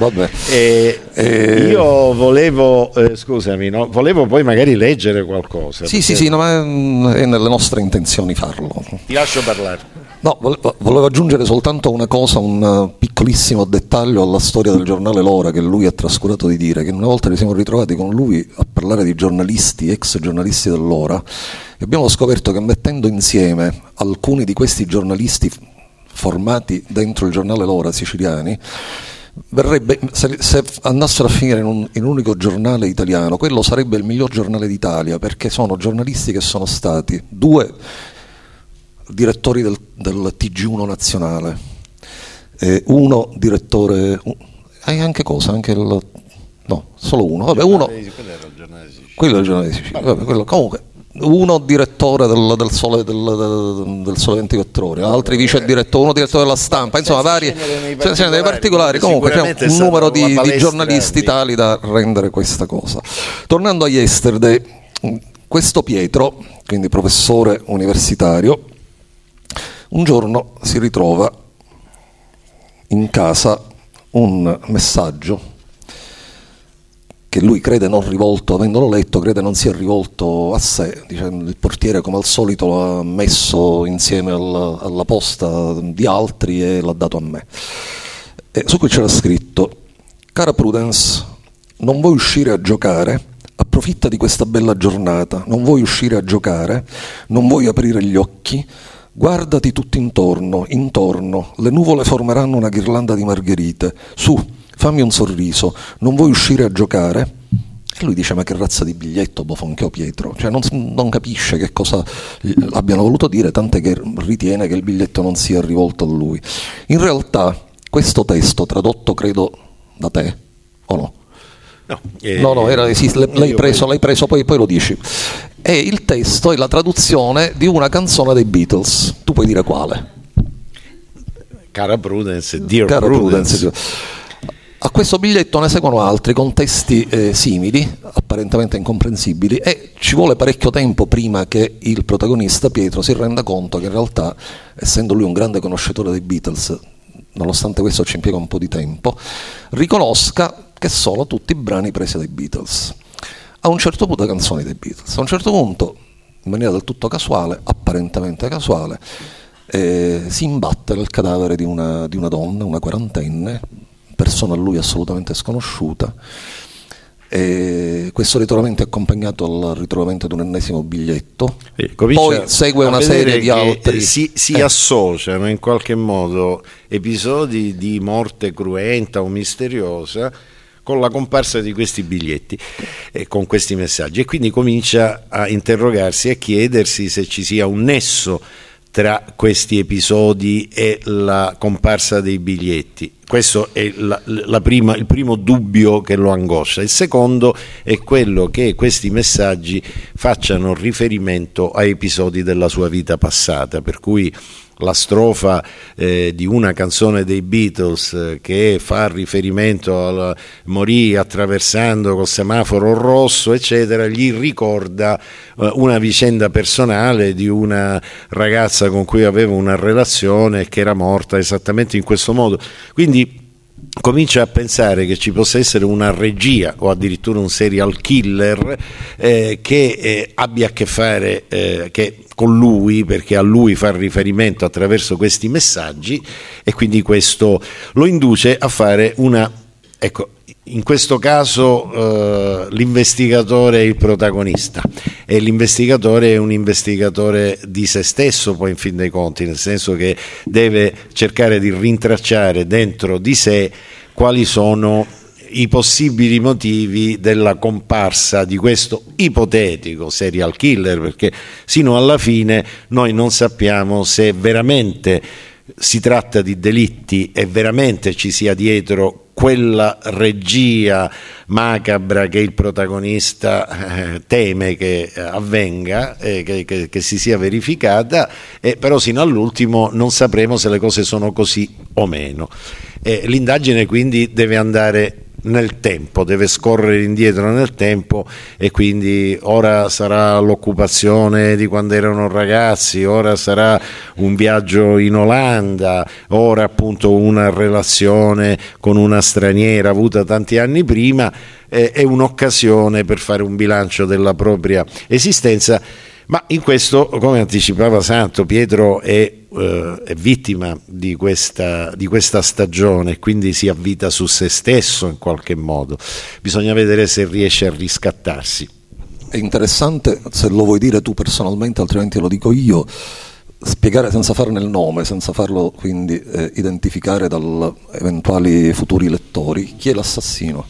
Io volevo scusami, volevo poi magari leggere qualcosa. Sì, no, ma è nelle nostre intenzioni farlo. Ti lascio parlare. No, volevo aggiungere soltanto una cosa, un piccolissimo dettaglio alla storia del giornale L'Ora, che lui ha trascurato di dire, che una volta ci siamo ritrovati con lui a parlare di giornalisti, ex giornalisti dell'Ora, e abbiamo scoperto che mettendo insieme alcuni di questi giornalisti formati dentro il giornale L'Ora siciliani, verrebbe, se andassero a finire in un unico giornale italiano, quello sarebbe il miglior giornale d'Italia, perché sono giornalisti che sono stati 2 direttori del TG1 nazionale, uno direttore, hai anche cosa? Anche il, no, solo uno. Vabbè, uno. Quello è il giornale di Sicilia. Vabbè, quello, comunque, uno direttore del Sole 24 Ore, altri vice direttore, uno direttore della Stampa, insomma, varie dei particolari. Comunque c'è un numero di giornalisti tali da rendere questa cosa. Tornando a Yesterday, questo Pietro, quindi professore universitario, un giorno si ritrova in casa un messaggio che lui crede non rivolto, avendolo letto, crede non sia rivolto a sé. Dicendo, il portiere come al solito l'ha messo insieme alla posta di altri e l'ha dato a me. E su cui c'era scritto: cara Prudence, non vuoi uscire a giocare? Approfitta di questa bella giornata, non vuoi uscire a giocare? Non vuoi aprire gli occhi? Guardati tutto intorno, le nuvole formeranno una ghirlanda di margherite. Su, fammi un sorriso, non vuoi uscire a giocare? E lui dice: ma che razza di biglietto, bofonchiò Pietro. Cioè non capisce che cosa abbiano voluto dire, tant'è che ritiene che il biglietto non sia rivolto a lui. In realtà questo testo, tradotto credo da te, o no? No, l'hai preso, poi lo dici. È il testo e la traduzione di una canzone dei Beatles. Tu puoi dire quale? Cara Prudence, Dear Prudence. A questo biglietto ne seguono altri con testi simili, apparentemente incomprensibili, e ci vuole parecchio tempo prima che il protagonista Pietro si renda conto che in realtà, essendo lui un grande conoscitore dei Beatles, nonostante questo ci impiega un po' di tempo, riconosca che sono tutti brani presi dai Beatles. A un certo punto, canzoni dei Beatles. A un certo punto, in maniera del tutto casuale, apparentemente casuale, si imbatte nel cadavere di una donna, una quarantenne, persona a lui assolutamente sconosciuta. E questo ritrovamento è accompagnato al ritrovamento di un ennesimo biglietto, poi segue una serie di altri. Si associano in qualche modo episodi di morte cruenta o misteriosa con la comparsa di questi biglietti e con questi messaggi, e quindi comincia a interrogarsi e a chiedersi se ci sia un nesso tra questi episodi e la comparsa dei biglietti. Questo è il primo dubbio che lo angoscia. Il secondo è quello che questi messaggi facciano riferimento a episodi della sua vita passata, per cui la strofa di una canzone dei Beatles che fa riferimento al morì attraversando col semaforo rosso, eccetera, gli ricorda una vicenda personale di una ragazza con cui aveva una relazione che era morta esattamente in questo modo. Quindi comincia a pensare che ci possa essere una regia o addirittura un serial killer che abbia a che fare con lui, perché a lui fa riferimento attraverso questi messaggi, e quindi questo lo induce a fare in questo caso l'investigatore è il protagonista, e l'investigatore è un investigatore di se stesso, poi in fin dei conti, nel senso che deve cercare di rintracciare dentro di sé quali sono i possibili motivi della comparsa di questo ipotetico serial killer, perché sino alla fine noi non sappiamo se veramente si tratta di delitti e veramente ci sia dietro quella regia macabra che il protagonista teme che avvenga, che si sia verificata, però sino all'ultimo non sapremo se le cose sono così o meno. L'indagine quindi deve andare nel tempo, deve scorrere indietro nel tempo, e quindi ora sarà l'occupazione di quando erano ragazzi, ora sarà un viaggio in Olanda, ora appunto una relazione con una straniera avuta tanti anni prima, è un'occasione per fare un bilancio della propria esistenza. Ma in questo, come anticipava Santo, Pietro è vittima di questa stagione, quindi si avvita su se stesso in qualche modo. Bisogna vedere se riesce a riscattarsi. È interessante, se lo vuoi dire tu personalmente, altrimenti lo dico io, spiegare senza farne il nome, senza farlo quindi identificare da eventuali futuri lettori, chi è l'assassino?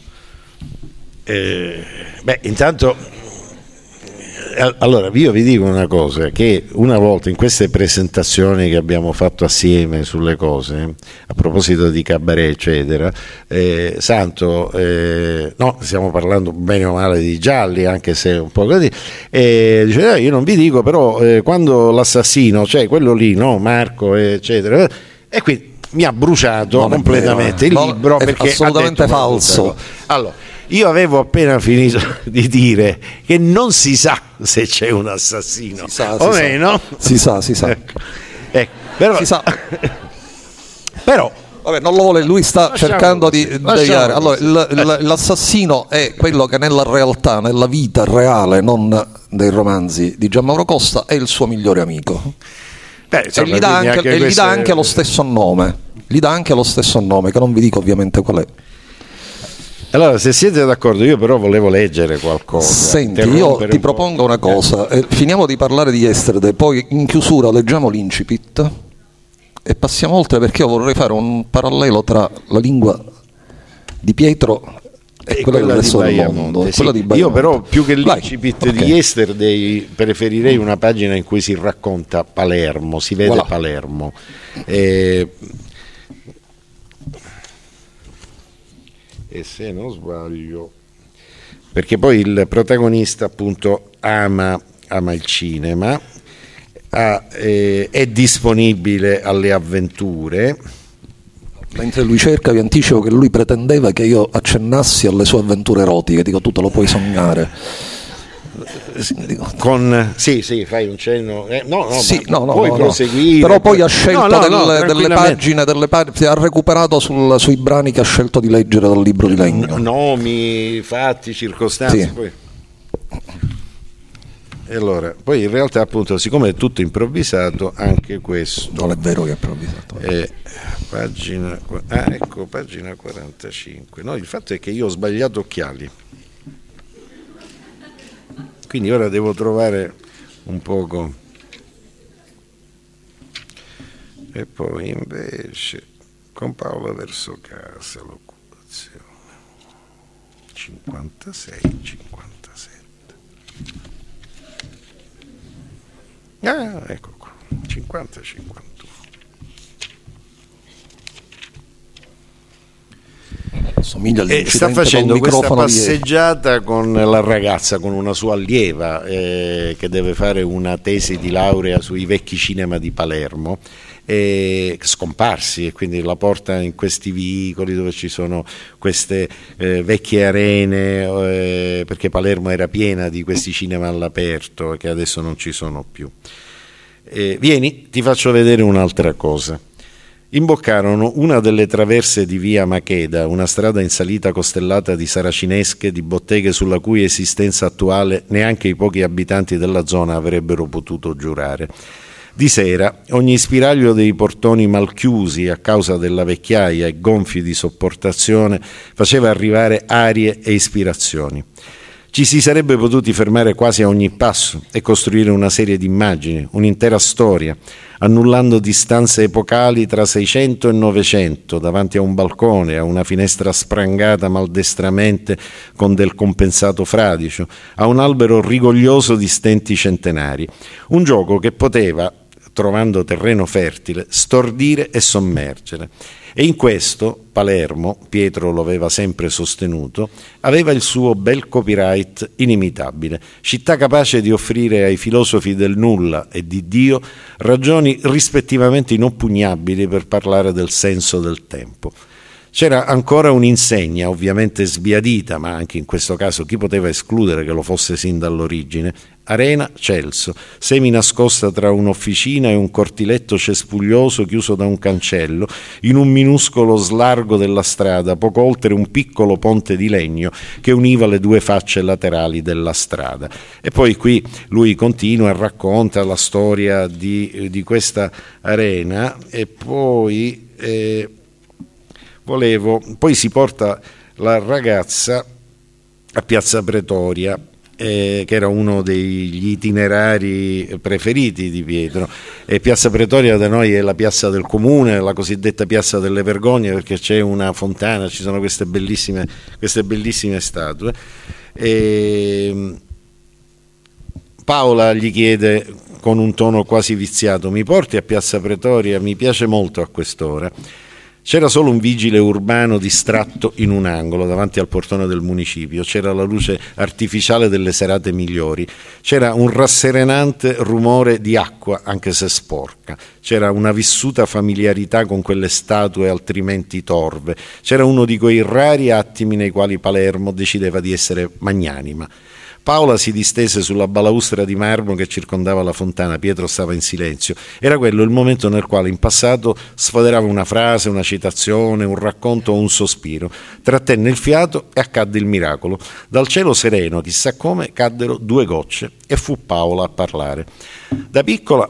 Intanto, allora io vi dico una cosa, che una volta in queste presentazioni che abbiamo fatto assieme sulle cose, a proposito di cabaret eccetera, Santo, no, stiamo parlando bene o male di gialli, anche se un po' così, dice io non vi dico, però quando l'assassino, cioè quello lì, no, Marco eccetera, e quindi mi ha bruciato completamente il libro, perché assolutamente falso. Allora, io avevo appena finito di dire che non si sa se c'è un assassino, o meno? Si sa. Però, si sa. Però vabbè, non lo vuole, lui sta cercando di deviare. Allora, l'assassino è quello che nella realtà, nella vita reale, non dei romanzi di Gianmauro Costa, è il suo migliore amico. E gli dà anche lo stesso nome. Gli dà anche lo stesso nome, che non vi dico ovviamente qual è. Allora, se siete d'accordo, io però volevo leggere qualcosa. Senti, io ti propongo una cosa, finiamo di parlare di Yesterday, poi in chiusura leggiamo l'incipit e passiamo oltre, perché io vorrei fare un parallelo tra la lingua di Pietro e quella del resto del mondo. Sì. Io però più che l'incipit di Yesterday preferirei una pagina in cui si racconta Palermo, si vede Palermo. E se non sbaglio, perché poi il protagonista appunto ama il cinema, è disponibile alle avventure. Mentre lui cerca, vi anticipo che lui pretendeva che io accennassi alle sue avventure erotiche, dico tu te lo puoi sognare. Sì, fai un cenno, puoi proseguire, però poi ha scelto delle pagine, ha recuperato sui brani che ha scelto di leggere dal libro di Legno, nomi, fatti, circostanze, sì. Poi. E allora, poi in realtà appunto, siccome è tutto improvvisato, anche questo non è vero che è improvvisato, pagina 45. No, il fatto è che io ho sbagliato occhiali, quindi ora devo trovare un poco. E poi invece con Paola verso casa, l'occupazione 56-57. Ecco qua, 50-51. Sta facendo questa passeggiata con la ragazza, con una sua allieva che deve fare una tesi di laurea sui vecchi cinema di Palermo, scomparsi, e quindi la porta in questi vicoli dove ci sono queste vecchie arene, perché Palermo era piena di questi cinema all'aperto che adesso non ci sono più. Vieni, ti faccio vedere un'altra cosa. Imboccarono una delle traverse di via Macheda, una strada in salita costellata di saracinesche, di botteghe sulla cui esistenza attuale neanche i pochi abitanti della zona avrebbero potuto giurare. Di sera ogni spiraglio dei portoni malchiusi a causa della vecchiaia e gonfi di sopportazione faceva arrivare arie e ispirazioni. Ci si sarebbe potuti fermare quasi a ogni passo e costruire una serie di immagini, un'intera storia, annullando distanze epocali tra 600 e 900 davanti a un balcone, a una finestra sprangata maldestramente con del compensato fradicio, a un albero rigoglioso di stenti centenari. Un gioco che poteva, trovando terreno fertile, stordire e sommergere. E in questo Palermo, Pietro lo aveva sempre sostenuto, aveva il suo bel copyright inimitabile, città capace di offrire ai filosofi del nulla e di Dio ragioni rispettivamente inoppugnabili per parlare del senso del tempo. C'era ancora un'insegna, ovviamente sbiadita, ma anche in questo caso chi poteva escludere che lo fosse sin dall'origine? Arena Celso, seminascosta tra un'officina e un cortiletto cespuglioso chiuso da un cancello, in un minuscolo slargo della strada, poco oltre un piccolo ponte di legno che univa le due facce laterali della strada. E poi qui lui continua e racconta la storia di questa arena e poi... Poi si porta la ragazza a Piazza Pretoria, che era uno degli itinerari preferiti di Pietro. E Piazza Pretoria da noi è la piazza del comune, la cosiddetta piazza delle vergogne, perché c'è una fontana, ci sono queste bellissime statue. E Paola gli chiede con un tono quasi viziato: mi porti a Piazza Pretoria? Mi piace molto a quest'ora. C'era solo un vigile urbano distratto in un angolo davanti al portone del municipio, c'era la luce artificiale delle serate migliori, c'era un rasserenante rumore di acqua anche se sporca, c'era una vissuta familiarità con quelle statue altrimenti torve, c'era uno di quei rari attimi nei quali Palermo decideva di essere magnanima. Paola si distese sulla balaustra di marmo che circondava la fontana. Pietro stava in silenzio. Era quello il momento nel quale in passato sfoderava una frase, una citazione, un racconto o un sospiro. Trattenne il fiato e accadde il miracolo. Dal cielo sereno, chissà come, caddero 2 gocce e fu Paola a parlare. Da piccola,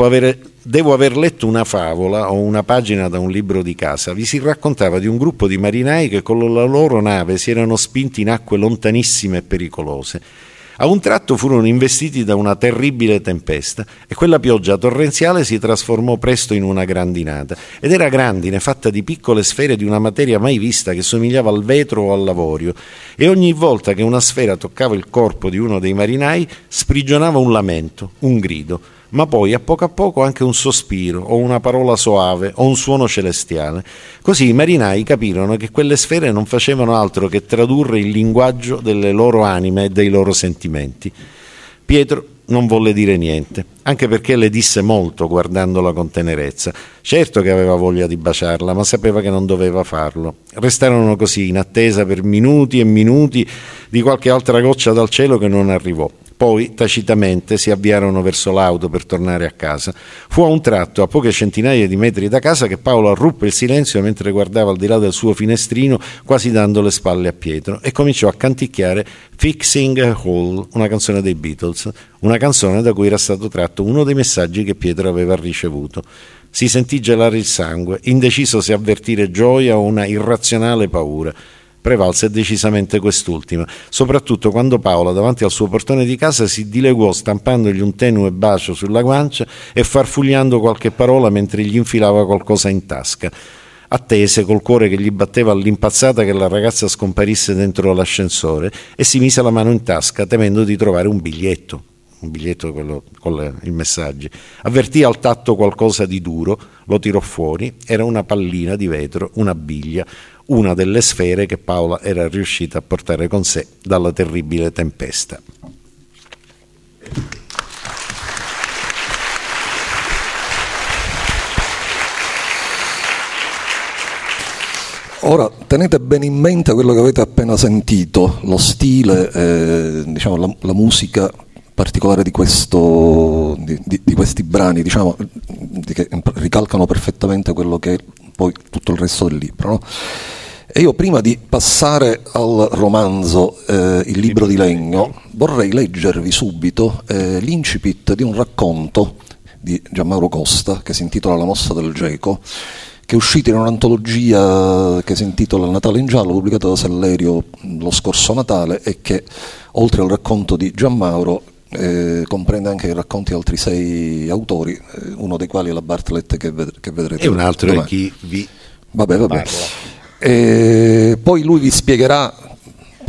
devo aver letto una favola o una pagina da un libro di casa. Vi si raccontava di un gruppo di marinai che con la loro nave si erano spinti in acque lontanissime e pericolose. A un tratto furono investiti da una terribile tempesta e quella pioggia torrenziale si trasformò presto in una grandinata. Ed era grandine, fatta di piccole sfere di una materia mai vista che somigliava al vetro o all'avorio. E ogni volta che una sfera toccava il corpo di uno dei marinai sprigionava un lamento, un grido, ma poi a poco anche un sospiro o una parola soave o un suono celestiale. Così i marinai capirono che quelle sfere non facevano altro che tradurre il linguaggio delle loro anime e dei loro sentimenti. Pietro non volle dire niente, anche perché le disse molto guardandola con tenerezza. Certo che aveva voglia di baciarla, ma sapeva che non doveva farlo. Restarono così in attesa per minuti e minuti di qualche altra goccia dal cielo che non arrivò. Poi, tacitamente, si avviarono verso l'auto per tornare a casa. Fu a un tratto, a poche centinaia di metri da casa, che Paolo ruppe il silenzio mentre guardava al di là del suo finestrino, quasi dando le spalle a Pietro, e cominciò a canticchiare Fixing a Hole, una canzone dei Beatles, una canzone da cui era stato tratto uno dei messaggi che Pietro aveva ricevuto. Si sentì gelare il sangue, indeciso se avvertire gioia o una irrazionale paura. Prevalse decisamente quest'ultima, soprattutto quando Paola davanti al suo portone di casa si dileguò stampandogli un tenue bacio sulla guancia e farfugliando qualche parola mentre gli infilava qualcosa in tasca. Attese col cuore che gli batteva all'impazzata che la ragazza scomparisse dentro l'ascensore e si mise la mano in tasca temendo di trovare un biglietto quello con i messaggi. Avvertì al tatto qualcosa di duro, lo tirò fuori, era una pallina di vetro, una biglia, una delle sfere che Paola era riuscita a portare con sé dalla terribile tempesta. Ora tenete bene in mente quello che avete appena sentito, lo stile, diciamo, la musica particolare di questi brani, diciamo, che ricalcano perfettamente quello che è poi tutto il resto del libro, no? E io prima di passare al romanzo Il libro di legno vorrei leggervi subito l'incipit di un racconto di Gianmauro Costa che si intitola La mossa del geco, che è uscito in un'antologia che si intitola Il Natale in giallo, pubblicata da Sellerio lo scorso Natale, e che oltre al racconto di Gianmauro comprende anche i racconti di altri 6 autori, uno dei quali è la Bartlett che vedrete. E un altro è chi vi parla. Poi lui vi spiegherà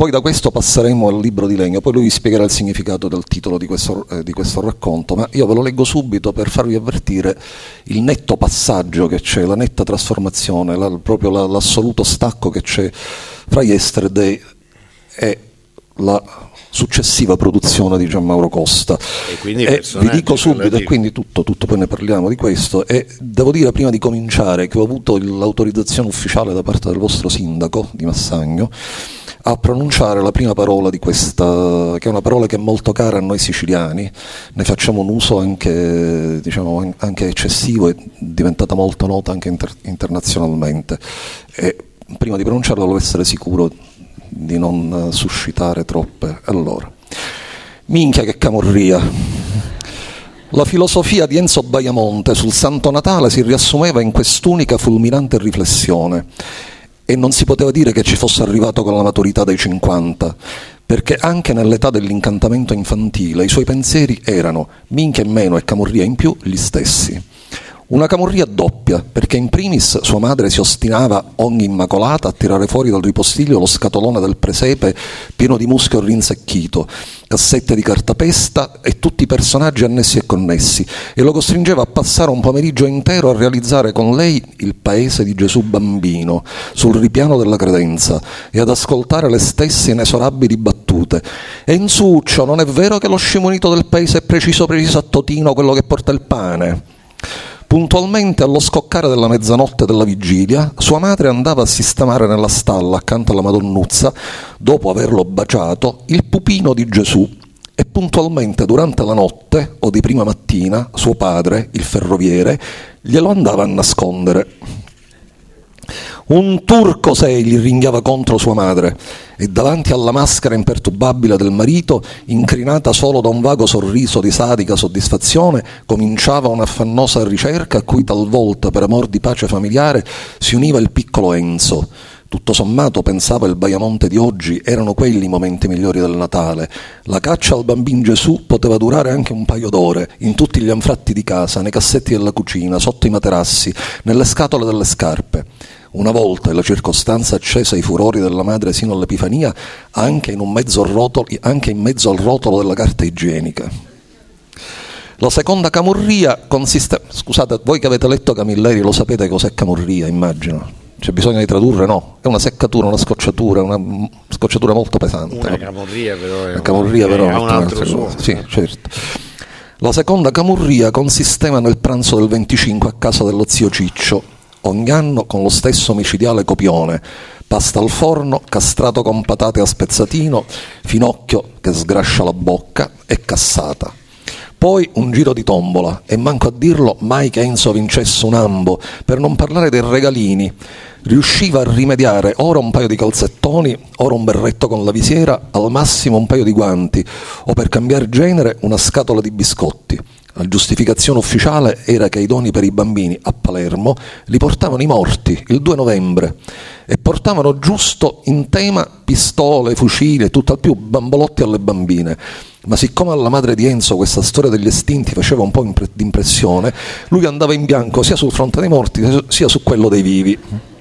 poi da questo passeremo al libro di legno, poi lui vi spiegherà il significato del titolo di questo racconto, ma io ve lo leggo subito per farvi avvertire il netto passaggio che c'è, la netta trasformazione, proprio l'assoluto stacco che c'è fra Yesterday e la successiva produzione di Gianmauro Costa. E quindi vi dico subito, e quindi tutto poi ne parliamo di questo, e devo dire prima di cominciare che ho avuto l'autorizzazione ufficiale da parte del vostro sindaco di Massagno a pronunciare la prima parola di questa, che è una parola che è molto cara a noi siciliani, ne facciamo un uso anche, diciamo, anche eccessivo, è diventata molto nota anche internazionalmente, e prima di pronunciarla devo essere sicuro di non suscitare troppe. Allora, minchia che camorria. La filosofia di Enzo Baiamonte sul Santo Natale si riassumeva in quest'unica fulminante riflessione, e non si poteva dire che ci fosse arrivato con la maturità dei 50, perché anche nell'età dell'incantamento infantile i suoi pensieri erano minchia in meno e camorria in più gli stessi. Una camorria doppia, perché in primis sua madre si ostinava ogni immacolata a tirare fuori dal ripostiglio lo scatolone del presepe pieno di muschio rinsecchito, cassette di cartapesta e tutti i personaggi annessi e connessi, e lo costringeva a passare un pomeriggio intero a realizzare con lei il paese di Gesù bambino sul ripiano della credenza e ad ascoltare le stesse inesorabili battute. E Insuccio, non è vero che lo scimunito del paese è preciso a Totino, quello che porta il pane? Puntualmente allo scoccare della mezzanotte della vigilia, sua madre andava a sistemare nella stalla accanto alla Madonnuzza, dopo averlo baciato, il pupino di Gesù, e puntualmente durante la notte o di prima mattina suo padre, il ferroviere, glielo andava a nascondere. Un turco sei, gli ringhiava contro sua madre, e davanti alla maschera imperturbabile del marito, incrinata solo da un vago sorriso di sadica soddisfazione, cominciava un'affannosa ricerca a cui talvolta, per amor di pace familiare, si univa il piccolo Enzo. Tutto sommato, pensava il Baiamonte di oggi, erano quelli i momenti migliori del Natale. La caccia al bambin Gesù poteva durare anche un paio d'ore, in tutti gli anfratti di casa, nei cassetti della cucina, sotto i materassi, nelle scatole delle scarpe. Una volta, e la circostanza accesa i furori della madre sino all'Epifania, anche in mezzo al rotolo della carta igienica. La seconda camorria consiste... Scusate, voi che avete letto Camilleri lo sapete cos'è camorria, immagino. C'è bisogno di tradurre? No, è una seccatura, una scocciatura molto pesante. Una camorria però è, una camorria però è un altro suono. Sì, certo. La seconda camorria consisteva nel pranzo del 25 a casa dello zio Ciccio, ogni anno con lo stesso micidiale copione: pasta al forno, castrato con patate a spezzatino, finocchio che sgrascia la bocca e cassata. Poi un giro di tombola, e manco a dirlo mai che Enzo vincesse un ambo, per non parlare dei regalini. Riusciva a rimediare ora un paio di calzettoni, ora un berretto con la visiera, al massimo un paio di guanti, o per cambiare genere una scatola di biscotti. La giustificazione ufficiale era che i doni per i bambini a Palermo li portavano i morti il 2 novembre e portavano giusto in tema pistole, fucili e tutt'al più bambolotti alle bambine. Ma siccome alla madre di Enzo questa storia degli estinti faceva un po' d'impressione, lui andava in bianco sia sul fronte dei morti sia su quello dei vivi.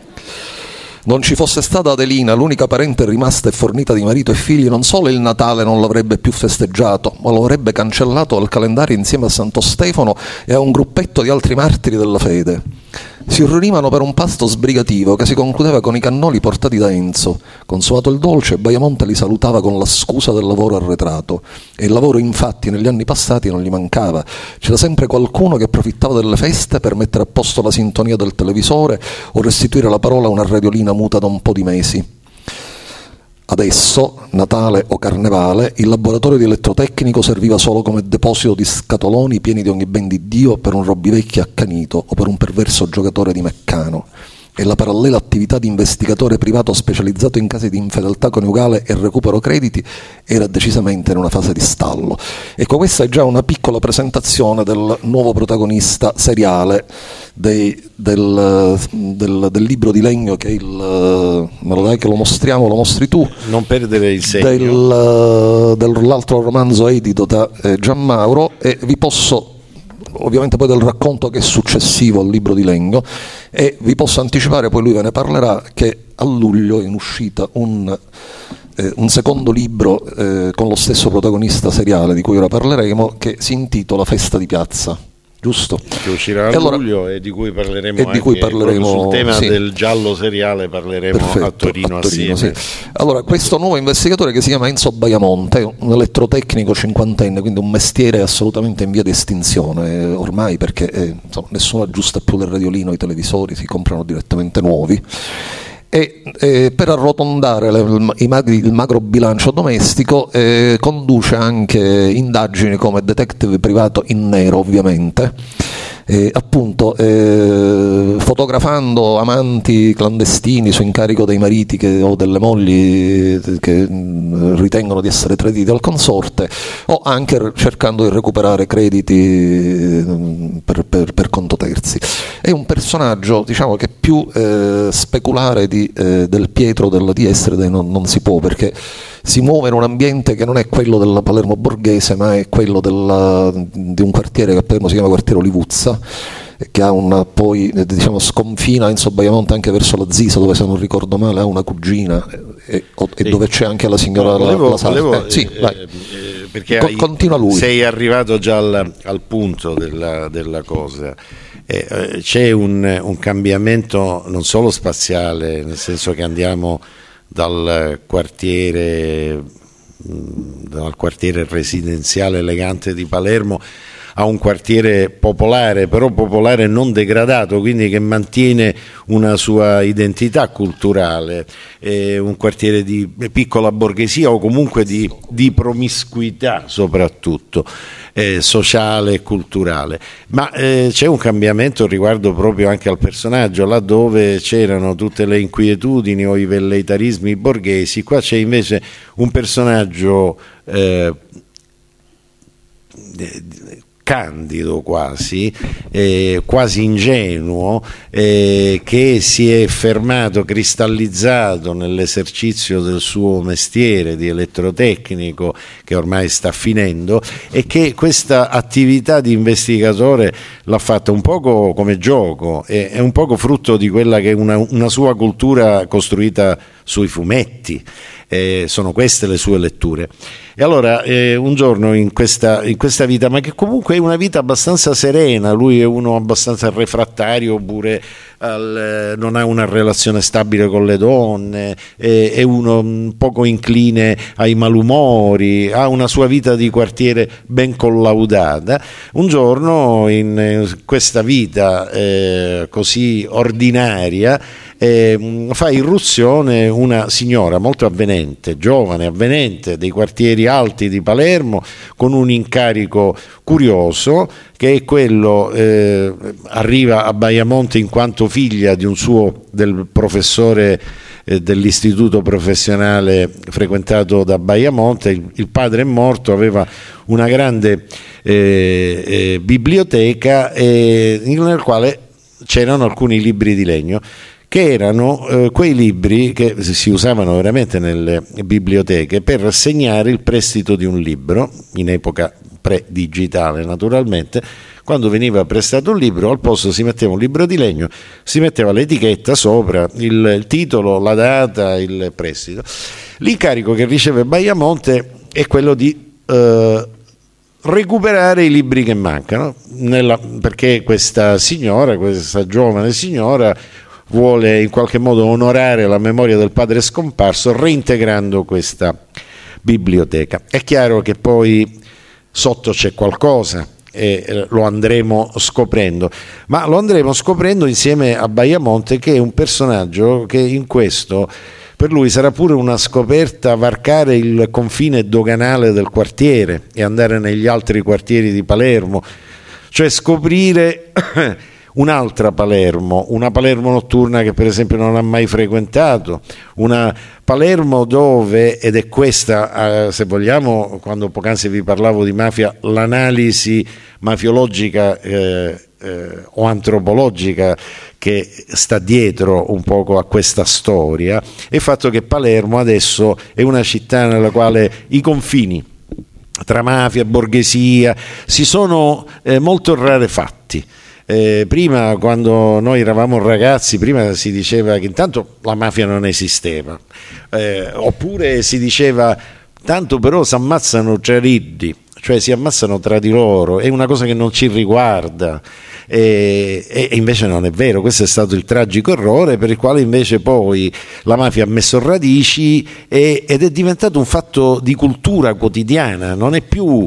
Non ci fosse stata Adelina, l'unica parente rimasta e fornita di marito e figli, non solo il Natale non l'avrebbe più festeggiato, ma lo avrebbe cancellato dal calendario insieme a Santo Stefano e a un gruppetto di altri martiri della fede. Si riunivano per un pasto sbrigativo che si concludeva con i cannoli portati da Enzo. Consumato il dolce, Baiamonte li salutava con la scusa del lavoro arretrato. E il lavoro, infatti, negli anni passati non gli mancava. C'era sempre qualcuno che approfittava delle feste per mettere a posto la sintonia del televisore o restituire la parola a una radiolina muta da un po' di mesi. Adesso, Natale o Carnevale, il laboratorio di elettrotecnico serviva solo come deposito di scatoloni pieni di ogni ben di Dio per un robbivecchio accanito o per un perverso giocatore di Meccano. E la parallela attività di investigatore privato specializzato in casi di infedeltà coniugale e recupero crediti era decisamente in una fase di stallo. Ecco, questa è già una piccola presentazione del nuovo protagonista seriale del libro di legno che è me lo dai che lo mostriamo, lo mostri tu? Non perdere il segno. Dell'altro romanzo edito da Gianmauro, e vi posso, ovviamente poi del racconto che è successivo al libro di legno, e vi posso anticipare, poi lui ve ne parlerà, che a luglio è in uscita un un secondo libro con lo stesso protagonista seriale di cui ora parleremo, che si intitola Festa di piazza, giusto? Che uscirà a luglio e di cui parleremo sul tema del giallo seriale, parleremo. Perfetto, a Torino assieme. Sì. Allora, questo nuovo investigatore, che si chiama Enzo Baiamonte, un elettrotecnico 50enne, quindi un mestiere assolutamente in via di estinzione ormai, perché nessuno aggiusta più le radioline o i televisori, si comprano direttamente nuovi. E per arrotondare il magro bilancio domestico conduce anche indagini come detective privato in nero, ovviamente, appunto fotografando amanti clandestini su incarico dei mariti o delle mogli che ritengono di essere traditi dal consorte, o anche cercando di recuperare crediti per conto terzi. È un personaggio, diciamo, che più speculare del Pietro di Estrade non si può, perché si muove in un ambiente che non è quello della Palermo borghese, ma è quello di un quartiere che a Palermo si chiama quartiere Olivuzza, che ha sconfina Enzo Baiamonte anche verso la Zisa, dove, se non ricordo male, ha una cugina e dove c'è anche la signora perché continua lui. Sei arrivato già al punto della cosa. C'è un cambiamento non solo spaziale, nel senso che andiamo dal quartiere residenziale elegante di Palermo a un quartiere popolare, però popolare non degradato, quindi che mantiene una sua identità culturale, un quartiere di piccola borghesia, o comunque di promiscuità soprattutto, sociale e culturale. Ma c'è un cambiamento riguardo proprio anche al personaggio. Laddove c'erano tutte le inquietudini o i velleitarismi borghesi, qua c'è invece un personaggio candido, quasi ingenuo, che si è fermato, cristallizzato nell'esercizio del suo mestiere di elettrotecnico, che ormai sta finendo, e che questa attività di investigatore l'ha fatta un poco come gioco, è un poco frutto di quella che è una sua cultura costruita sui fumetti. Sono queste le sue letture. E allora un giorno in questa vita, ma che comunque è una vita abbastanza serena, lui è uno abbastanza refrattario, oppure non ha una relazione stabile con le donne, è uno un poco incline ai malumori, ha una sua vita di quartiere ben collaudata. Un giorno in questa vita così ordinaria fa irruzione una signora molto avvenente, giovane, avvenente, dei quartieri alti di Palermo, con un incarico curioso, che è quello, arriva a Baiamonte in quanto figlia del professore dell'istituto professionale frequentato da Baiamonte. Il padre è morto, aveva una grande biblioteca nel quale c'erano alcuni libri di legno, che erano quei libri che si usavano veramente nelle biblioteche per segnare il prestito di un libro, in epoca pre-digitale naturalmente. Quando veniva prestato un libro, al posto si metteva un libro di legno, si metteva l'etichetta sopra, il titolo, la data, il prestito. L'incarico che riceve Baiamonte è quello di recuperare i libri che mancano, perché questa giovane signora vuole in qualche modo onorare la memoria del padre scomparso reintegrando questa biblioteca. È chiaro che poi sotto c'è qualcosa e lo andremo scoprendo, ma lo andremo scoprendo insieme a Baiamonte, che è un personaggio che in questo per lui sarà pure una scoperta, varcare il confine doganale del quartiere e andare negli altri quartieri di Palermo, cioè scoprire un'altra Palermo, una Palermo notturna che per esempio non ha mai frequentato, una Palermo dove, ed è questa, se vogliamo, quando poc'anzi vi parlavo di mafia, l'analisi mafiologica o antropologica che sta dietro un poco a questa storia, è il fatto che Palermo adesso è una città nella quale i confini tra mafia e borghesia si sono molto rarefatti. Prima, quando noi eravamo ragazzi, prima si diceva che intanto la mafia non esisteva, oppure si diceva tanto però si ammazzano tra riddi, cioè si ammazzano tra di loro, è una cosa che non ci riguarda. E invece non è vero, questo è stato il tragico errore per il quale invece poi la mafia ha messo radici ed è diventato un fatto di cultura quotidiana, non c'è più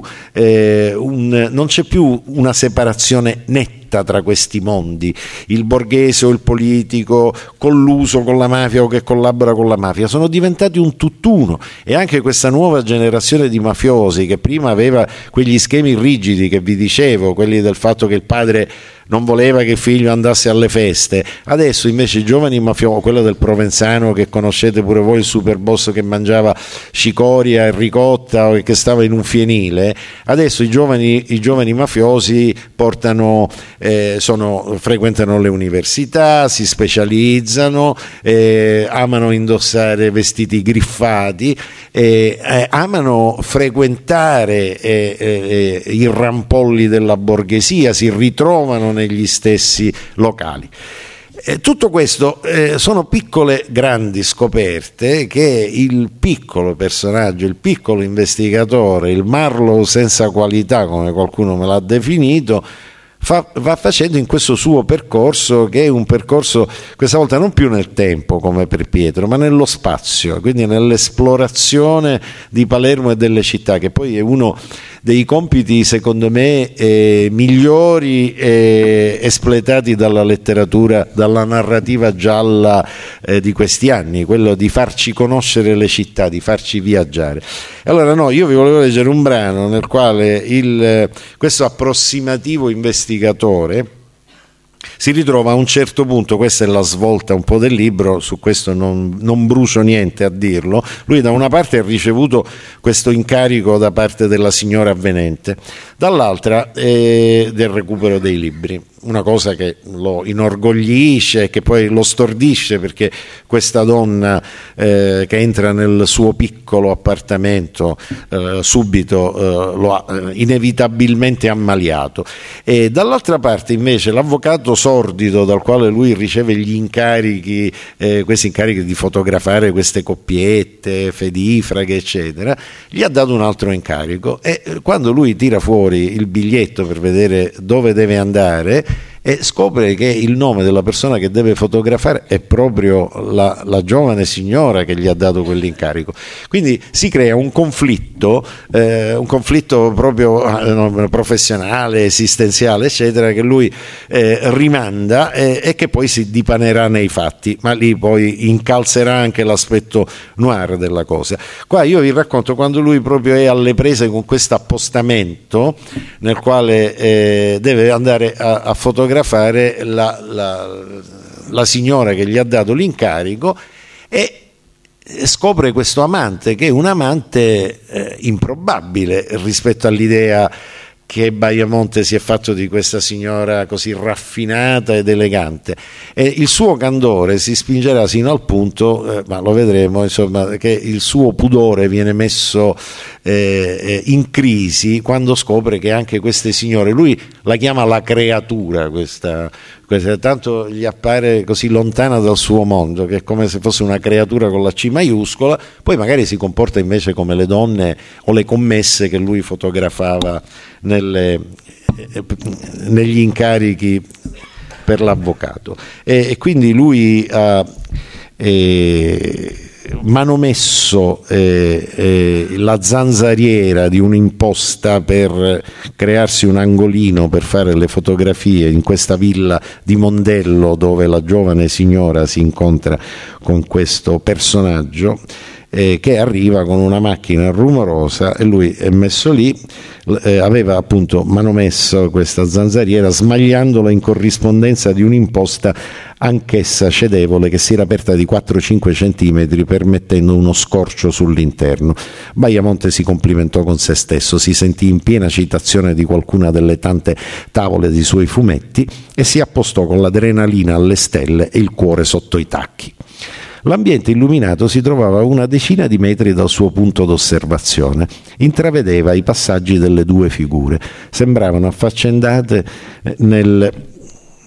una separazione netta tra questi mondi, il borghese o il politico colluso con la mafia o che collabora con la mafia, sono diventati un tutt'uno. E anche questa nuova generazione di mafiosi che prima aveva quegli schemi rigidi che vi dicevo, quelli del fatto che il padre non voleva che il figlio andasse alle feste, adesso invece i giovani mafiosi, quello del Provenzano che conoscete pure voi, il super boss che mangiava cicoria e ricotta o che stava in un fienile, adesso i giovani mafiosi frequentano le università, si specializzano, amano indossare vestiti griffati, amano frequentare i rampolli della borghesia, si ritrovano negli stessi locali. Tutto questo sono piccole grandi scoperte che il piccolo personaggio, il piccolo investigatore, il Marlowe senza qualità, come qualcuno me l'ha definito, va facendo in questo suo percorso, che è un percorso questa volta non più nel tempo come per Pietro, ma nello spazio, quindi nell'esplorazione di Palermo e delle città, che poi è uno dei compiti secondo me migliori espletati dalla letteratura, dalla narrativa gialla di questi anni, quello di farci conoscere le città, di farci viaggiare. Allora io vi volevo leggere un brano nel quale questo approssimativo investigatore si ritrova a un certo punto, questa è la svolta un po' del libro, su questo non brucio niente a dirlo, lui da una parte ha ricevuto questo incarico da parte della signora avvenente, dall'altra del recupero dei libri, una cosa che lo inorgoglisce e che poi lo stordisce, perché questa donna che entra nel suo piccolo appartamento subito lo ha inevitabilmente ammaliato, e dall'altra parte invece l'avvocato sordido dal quale lui riceve gli incarichi, questi incarichi di fotografare queste coppiette fedifraghe eccetera, gli ha dato un altro incarico, e quando lui tira fuori il biglietto per vedere dove deve andare e scopre che il nome della persona che deve fotografare è proprio la giovane signora che gli ha dato quell'incarico. Quindi si crea un conflitto proprio professionale, esistenziale, eccetera, che lui rimanda e che poi si dipanerà nei fatti, ma lì poi incalzerà anche l'aspetto noir della cosa. Qua io vi racconto quando lui proprio è alle prese con questo appostamento nel quale deve andare a fotografare la signora che gli ha dato l'incarico, e scopre questo amante che è un amante improbabile rispetto all'idea che Baiamonte si è fatto di questa signora così raffinata ed elegante, e il suo candore si spingerà sino al punto, ma lo vedremo, insomma, che il suo pudore viene messo in crisi quando scopre che anche queste signore, lui la chiama la creatura, questa tanto gli appare così lontana dal suo mondo che è come se fosse una creatura con la C maiuscola, poi magari si comporta invece come le donne o le commesse che lui fotografava negli incarichi per l'avvocato, e quindi lui ha manomesso la zanzariera di un'imposta per crearsi un angolino per fare le fotografie in questa villa di Mondello dove la giovane signora si incontra con questo personaggio che arriva con una macchina rumorosa, e lui è messo lì, aveva appunto manomesso questa zanzariera smagliandola in corrispondenza di un'imposta anch'essa cedevole che si era aperta di 4-5 centimetri permettendo uno scorcio sull'interno. Baiamonte si complimentò con se stesso, si sentì in piena citazione di qualcuna delle tante tavole di suoi fumetti e si appostò con l'adrenalina alle stelle e il cuore sotto i tacchi. L'ambiente illuminato si trovava a una decina di metri dal suo punto d'osservazione. Intravedeva i passaggi delle due figure. Sembravano affaccendate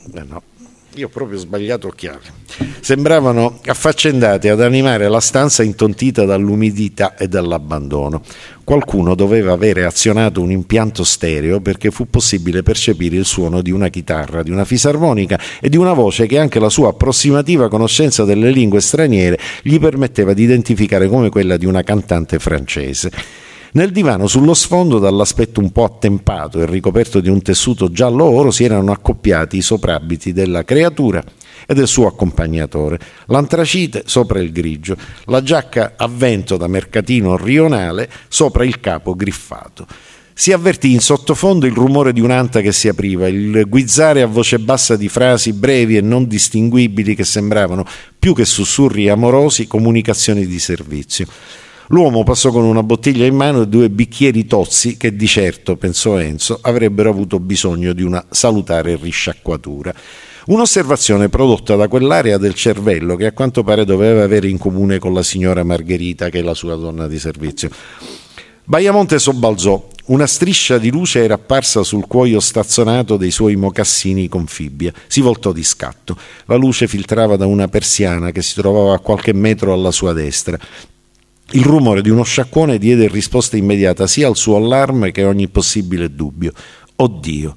No. Io ho proprio sbagliato occhiali. Sembravano affaccendati ad animare la stanza intontita dall'umidità e dall'abbandono. Qualcuno doveva avere azionato un impianto stereo perché fu possibile percepire il suono di una chitarra, di una fisarmonica e di una voce che anche la sua approssimativa conoscenza delle lingue straniere gli permetteva di identificare come quella di una cantante francese. Nel divano sullo sfondo, dall'aspetto un po' attempato e ricoperto di un tessuto giallo-oro, si erano accoppiati i soprabiti della creatura e del suo accompagnatore, l'antracite sopra il grigio, la giacca a vento da mercatino rionale sopra il capo griffato. Si avvertì in sottofondo il rumore di un'anta che si apriva, il guizzare a voce bassa di frasi brevi e non distinguibili che sembravano, più che sussurri amorosi, comunicazioni di servizio. L'uomo passò con una bottiglia in mano e 2 bicchieri tozzi che di certo, pensò Enzo, avrebbero avuto bisogno di una salutare risciacquatura. Un'osservazione prodotta da quell'area del cervello che a quanto pare doveva avere in comune con la signora Margherita, che è la sua donna di servizio. Baiamonte sobbalzò. Una striscia di luce era apparsa sul cuoio stazzonato dei suoi mocassini con fibbia. Si voltò di scatto. La luce filtrava da una persiana che si trovava a qualche metro alla sua destra. Il rumore di uno sciacquone diede risposta immediata sia al suo allarme che a ogni possibile dubbio. Oddio!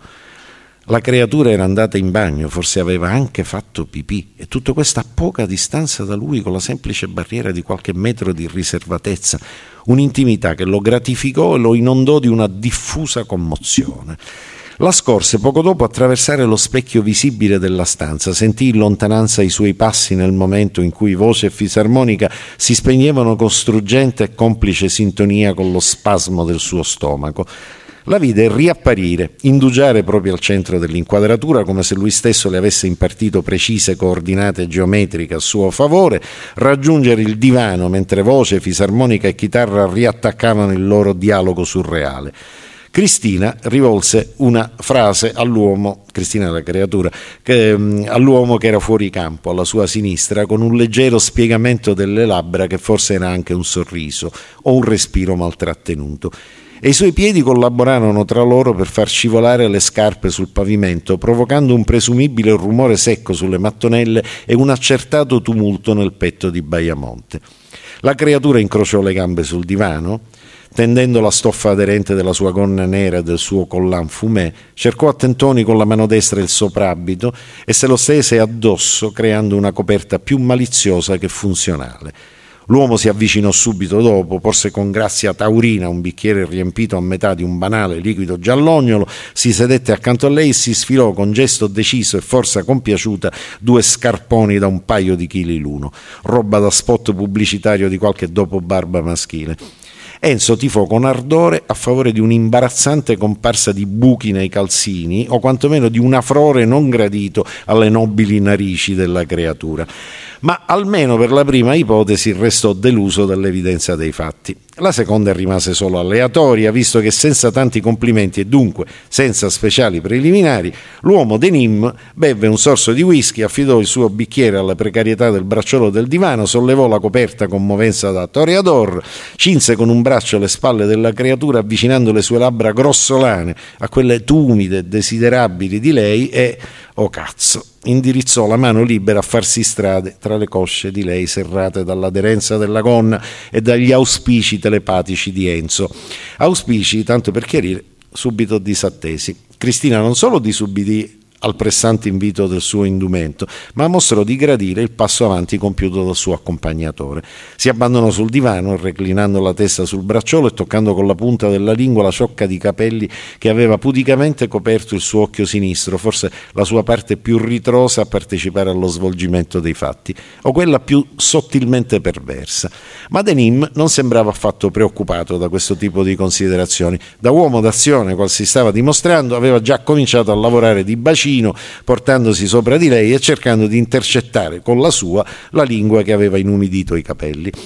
La creatura era andata in bagno, forse aveva anche fatto pipì, e tutto questo a poca distanza da lui, con la semplice barriera di qualche metro di riservatezza, un'intimità che lo gratificò e lo inondò di una diffusa commozione. La scorse poco dopo attraversare lo specchio visibile della stanza, sentì in lontananza i suoi passi nel momento in cui voce e fisarmonica si spegnevano con struggente e complice sintonia con lo spasmo del suo stomaco. La vide riapparire, indugiare proprio al centro dell'inquadratura, come se lui stesso le avesse impartito precise coordinate geometriche a suo favore, raggiungere il divano mentre voce, fisarmonica e chitarra riattaccavano il loro dialogo surreale. Cristina rivolse una frase all'uomo, Cristina la creatura, all'uomo che era fuori campo, alla sua sinistra, con un leggero spiegamento delle labbra che forse era anche un sorriso o un respiro mal trattenuto. E i suoi piedi collaborarono tra loro per far scivolare le scarpe sul pavimento, provocando un presumibile rumore secco sulle mattonelle e un accertato tumulto nel petto di Baiamonte. La creatura incrociò le gambe sul divano, tendendo la stoffa aderente della sua gonna nera e del suo collan fumé, cercò a tentoni con la mano destra il soprabito e se lo stese addosso, creando una coperta più maliziosa che funzionale. L'uomo si avvicinò subito dopo, porse con grazia taurina un bicchiere riempito a metà di un banale liquido giallognolo, si sedette accanto a lei e si sfilò con gesto deciso e forza compiaciuta 2 scarponi da un paio di chili l'uno, roba da spot pubblicitario di qualche dopobarba maschile. Enzo tifò con ardore a favore di un'imbarazzante comparsa di buchi nei calzini o quantomeno di un afrore non gradito alle nobili narici della creatura. Ma almeno per la prima ipotesi restò deluso dall'evidenza dei fatti. La seconda rimase solo aleatoria, visto che senza tanti complimenti e dunque senza speciali preliminari, l'uomo d'Enim bevve un sorso di whisky, affidò il suo bicchiere alla precarietà del bracciolo del divano, sollevò la coperta con movenza da toreador, cinse con un braccio le spalle della creatura avvicinando le sue labbra grossolane a quelle tumide e desiderabili di lei e, oh cazzo, indirizzò la mano libera a farsi strade tra le cosce di lei serrate dall'aderenza della gonna e dagli auspici telepatici di Enzo. Auspici, tanto per chiarire, subito disattesi. Cristina non solo disubbidì al pressante invito del suo indumento, ma mostrò di gradire il passo avanti compiuto dal suo accompagnatore. Si abbandonò sul divano, reclinando la testa sul bracciolo e toccando con la punta della lingua la ciocca di capelli che aveva pudicamente coperto il suo occhio sinistro, forse la sua parte più ritrosa a partecipare allo svolgimento dei fatti, o quella più sottilmente perversa. Ma Denim non sembrava affatto preoccupato da questo tipo di considerazioni. Da uomo d'azione, qual si stava dimostrando, aveva già cominciato a lavorare di bacino, portandosi sopra di lei e cercando di intercettare con la sua la lingua che aveva inumidito i capelli.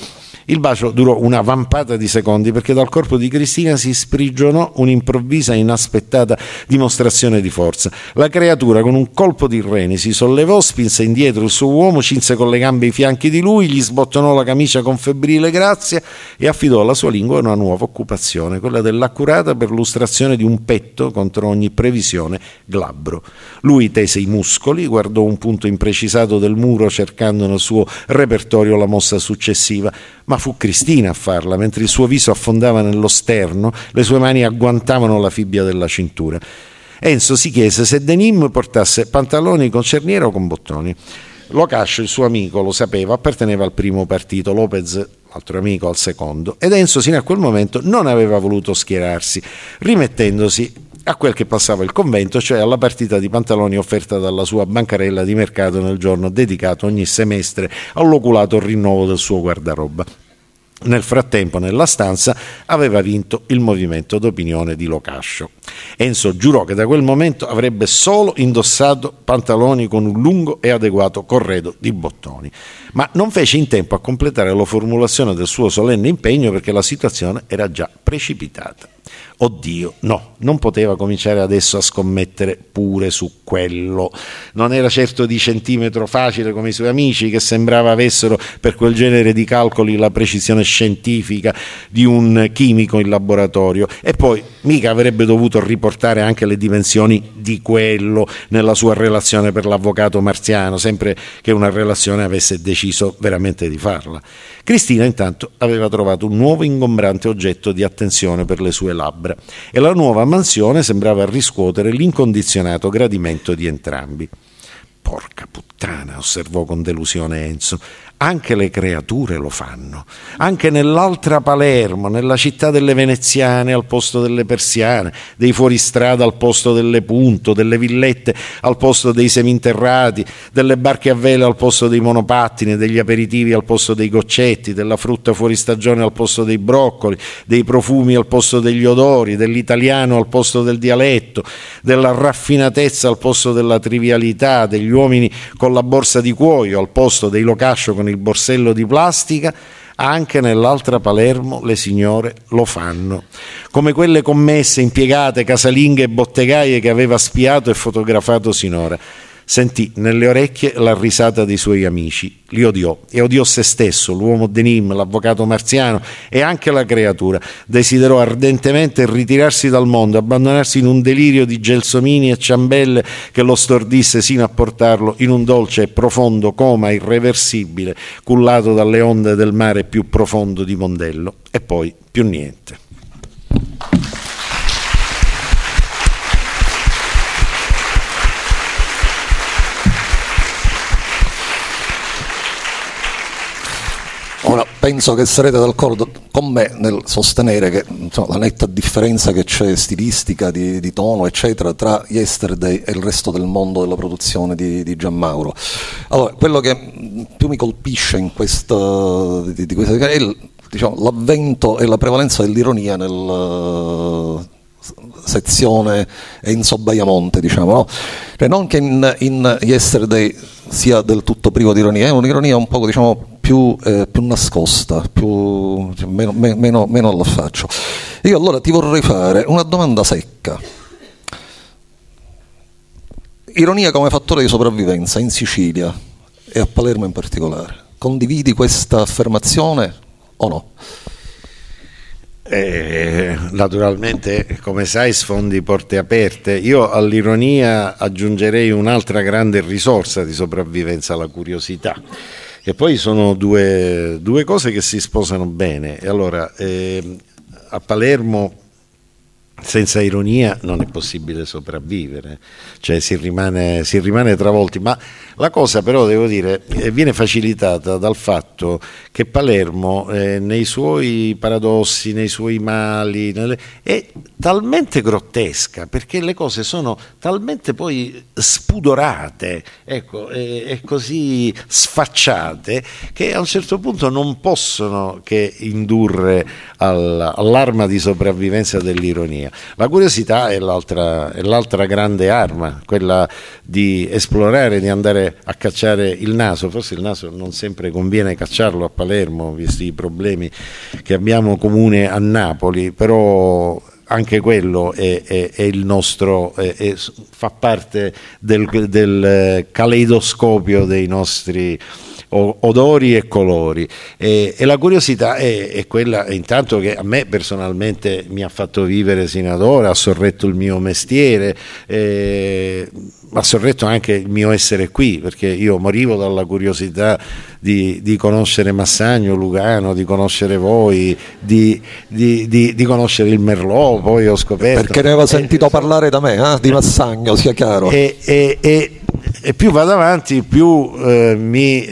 Il bacio durò una vampata di secondi perché dal corpo di Cristina si sprigionò un'improvvisa e inaspettata dimostrazione di forza. La creatura con un colpo di reni si sollevò, spinse indietro il suo uomo, cinse con le gambe i fianchi di lui, gli sbottonò la camicia con febbrile grazia e affidò alla sua lingua una nuova occupazione, quella dell'accurata perlustrazione di un petto contro ogni previsione glabro. Lui tese i muscoli, guardò un punto imprecisato del muro cercando nel suo repertorio la mossa successiva, ma fu Cristina a farla, mentre il suo viso affondava nello sterno, le sue mani agguantavano la fibbia della cintura. Enzo si chiese se Denim portasse pantaloni con cerniera o con bottoni. Locascio, il suo amico, lo sapeva, apparteneva al primo partito, Lopez, altro amico, al secondo, ed Enzo sino a quel momento non aveva voluto schierarsi, rimettendosi a quel che passava il convento, cioè alla partita di pantaloni offerta dalla sua bancarella di mercato nel giorno dedicato ogni semestre all'oculato rinnovo del suo guardaroba. Nel frattempo, nella stanza, aveva vinto il movimento d'opinione di Locascio. Enzo giurò che da quel momento avrebbe solo indossato pantaloni con un lungo e adeguato corredo di bottoni, ma non fece in tempo a completare la formulazione del suo solenne impegno perché la situazione era già precipitata. Oddio, no, non poteva cominciare adesso a scommettere pure su quello. Non era certo di centimetro facile come i suoi amici, che sembrava avessero per quel genere di calcoli la precisione scientifica di un chimico in laboratorio, e poi mica avrebbe dovuto riportare anche le dimensioni di quello nella sua relazione per l'avvocato Marziano, sempre che una relazione avesse deciso veramente di farla. Cristina intanto aveva trovato un nuovo ingombrante oggetto di attenzione per le sue labbra e la nuova mansione sembrava riscuotere l'incondizionato gradimento di entrambi. Porca puttana, osservò con delusione Enzo, anche le creature lo fanno. Anche nell'altra Palermo, nella città delle veneziane al posto delle persiane, dei fuoristrada al posto delle punto, delle villette al posto dei seminterrati, delle barche a vela al posto dei monopattini, degli aperitivi al posto dei goccetti, della frutta fuori stagione al posto dei broccoli, dei profumi al posto degli odori, dell'italiano al posto del dialetto, della raffinatezza al posto della trivialità, degli uomini con la borsa di cuoio al posto dei Locascio con il borsello di plastica. Anche nell'altra Palermo le signore lo fanno, come quelle commesse, impiegate, casalinghe e bottegaie che aveva spiato e fotografato sinora. Sentì nelle orecchie la risata dei suoi amici, li odiò e odiò se stesso, l'uomo Denim, l'avvocato Marziano e anche la creatura. Desiderò ardentemente ritirarsi dal mondo, abbandonarsi in un delirio di gelsomini e ciambelle che lo stordisse sino a portarlo in un dolce e profondo coma irreversibile, cullato dalle onde del mare più profondo di Mondello, e poi più niente. Ora, penso che sarete d'accordo con me nel sostenere che insomma, la netta differenza che c'è stilistica, di tono, eccetera, tra Yesterday e il resto del mondo della produzione di Gianmauro. Allora, quello che più mi colpisce in questa è l'avvento e la prevalenza dell'ironia nel sezione Enzo Baiamonte, diciamo, no? Cioè, non che in Yesterday sia del tutto privo di ironia, è un'ironia un po', diciamo, più nascosta, meno all'affaccio. Io allora ti vorrei fare una domanda secca. Ironia come fattore di sopravvivenza in Sicilia e a Palermo in particolare. Condividi questa affermazione o no? Naturalmente, come sai, sfondi porte aperte. Io all'ironia aggiungerei un'altra grande risorsa di sopravvivenza, la curiosità. E poi sono due cose che si sposano bene. E allora, a Palermo senza ironia non è possibile sopravvivere, cioè si rimane travolti, ma la cosa però, devo dire, viene facilitata dal fatto che Palermo nei suoi paradossi, nei suoi mali, è talmente grottesca, perché le cose sono talmente poi spudorate, ecco, e così sfacciate, che a un certo punto non possono che indurre all'arma di sopravvivenza dell'ironia. La curiosità è l'altra grande arma, quella di esplorare, di andare a cacciare il naso. Forse il naso non sempre conviene cacciarlo a Palermo, visti i problemi che abbiamo comune a Napoli, però anche quello è il nostro, fa parte del caleidoscopio dei nostri odori e colori, e la curiosità è quella intanto che a me personalmente mi ha fatto vivere sino ad ora, ha sorretto il mio mestiere, ha sorretto anche il mio essere qui, perché io morivo dalla curiosità di conoscere Massagno, Lugano, di conoscere voi, di conoscere il Merlot. Poi ho scoperto, perché ne aveva sentito parlare da me, di Massagno, sia chiaro, e più vado avanti più mi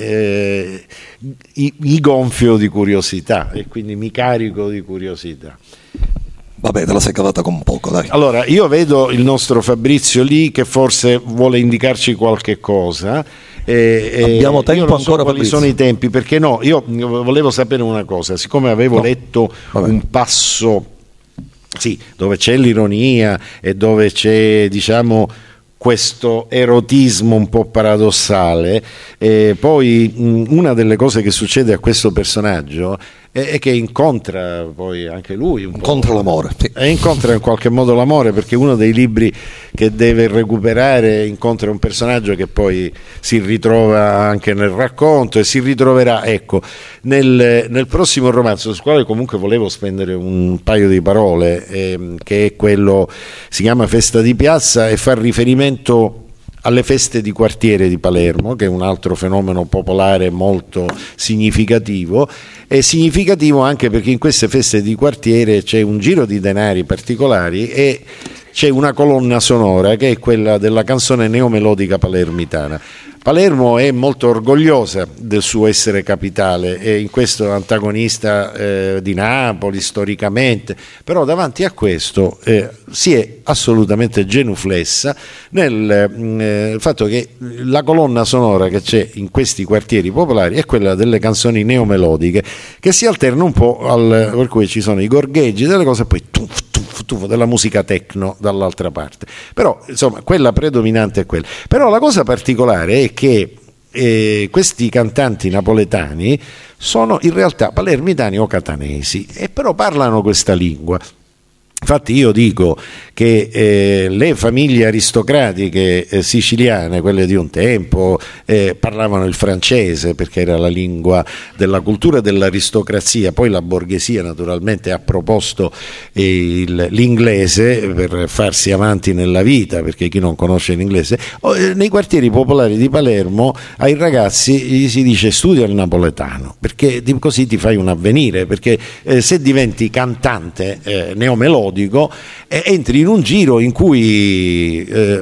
gonfio di curiosità, e quindi mi carico di curiosità. Vabbè, te la sei cavata con poco, dai. Allora, io vedo il nostro Fabrizio lì che forse vuole indicarci qualche cosa. Abbiamo tempo, io non ancora, so quali sono i tempi, perché no, io volevo sapere una cosa, siccome avevo letto un passo, sì, dove c'è l'ironia e dove c'è, diciamo, questo erotismo un po' paradossale, poi una delle cose che succede a questo personaggio è che incontra poi anche lui incontra l'amore, sì. E incontra in qualche modo l'amore, perché uno dei libri che deve recuperare incontra un personaggio che poi si ritrova anche nel racconto e si ritroverà, ecco, nel prossimo romanzo, sul quale comunque volevo spendere un paio di parole, che è quello, si chiama Festa di piazza e fa riferimento alle feste di quartiere di Palermo, che è un altro fenomeno popolare molto significativo, e significativo anche perché in queste feste di quartiere c'è un giro di denari particolari e c'è una colonna sonora che è quella della canzone neomelodica palermitana. Palermo è molto orgogliosa del suo essere capitale, è in questo antagonista di Napoli storicamente, però davanti a questo si è assolutamente genuflessa nel fatto che la colonna sonora che c'è in questi quartieri popolari è quella delle canzoni neomelodiche, che si alternano un po' per cui ci sono i gorgheggi delle cose e poi della musica techno dall'altra parte, però insomma quella predominante è quella. Però la cosa particolare è che questi cantanti napoletani sono in realtà palermitani o catanesi, e però parlano questa lingua. Infatti io dico che le famiglie aristocratiche siciliane, quelle di un tempo, parlavano il francese perché era la lingua della cultura e dell'aristocrazia. Poi la borghesia naturalmente ha proposto l'inglese per farsi avanti nella vita, perché chi non conosce l'inglese, nei quartieri popolari di Palermo ai ragazzi gli si dice studia il napoletano, perché così ti fai un avvenire, perché se diventi cantante neomelodico entri in un giro in cui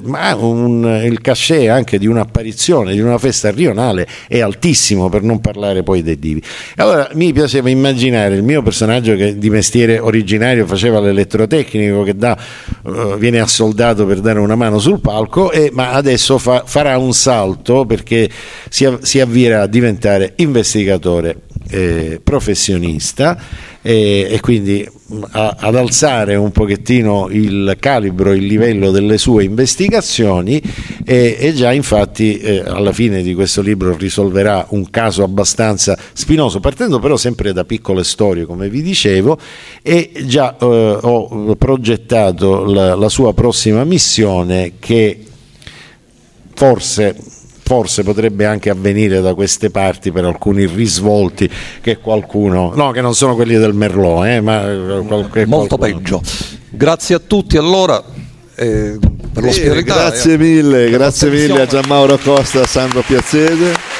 il cachet anche di un'apparizione, di una festa rionale è altissimo, per non parlare poi dei divi. Allora mi piaceva immaginare il mio personaggio, che di mestiere originario faceva l'elettrotecnico, che viene assoldato per dare una mano sul palco, ma adesso farà un salto perché si avvierà a diventare investigatore professionista, e quindi ad alzare un pochettino il calibro, il livello delle sue investigazioni, e già infatti alla fine di questo libro risolverà un caso abbastanza spinoso, partendo però sempre da piccole storie, come vi dicevo, e già ho progettato la sua prossima missione, che forse potrebbe anche avvenire da queste parti per alcuni risvolti che qualcuno, no, che non sono quelli del Merlot, ma molto peggio. Grazie a tutti allora per l'ospitalità. Grazie mille a Gianmauro Costa e a Sandro Piazzese.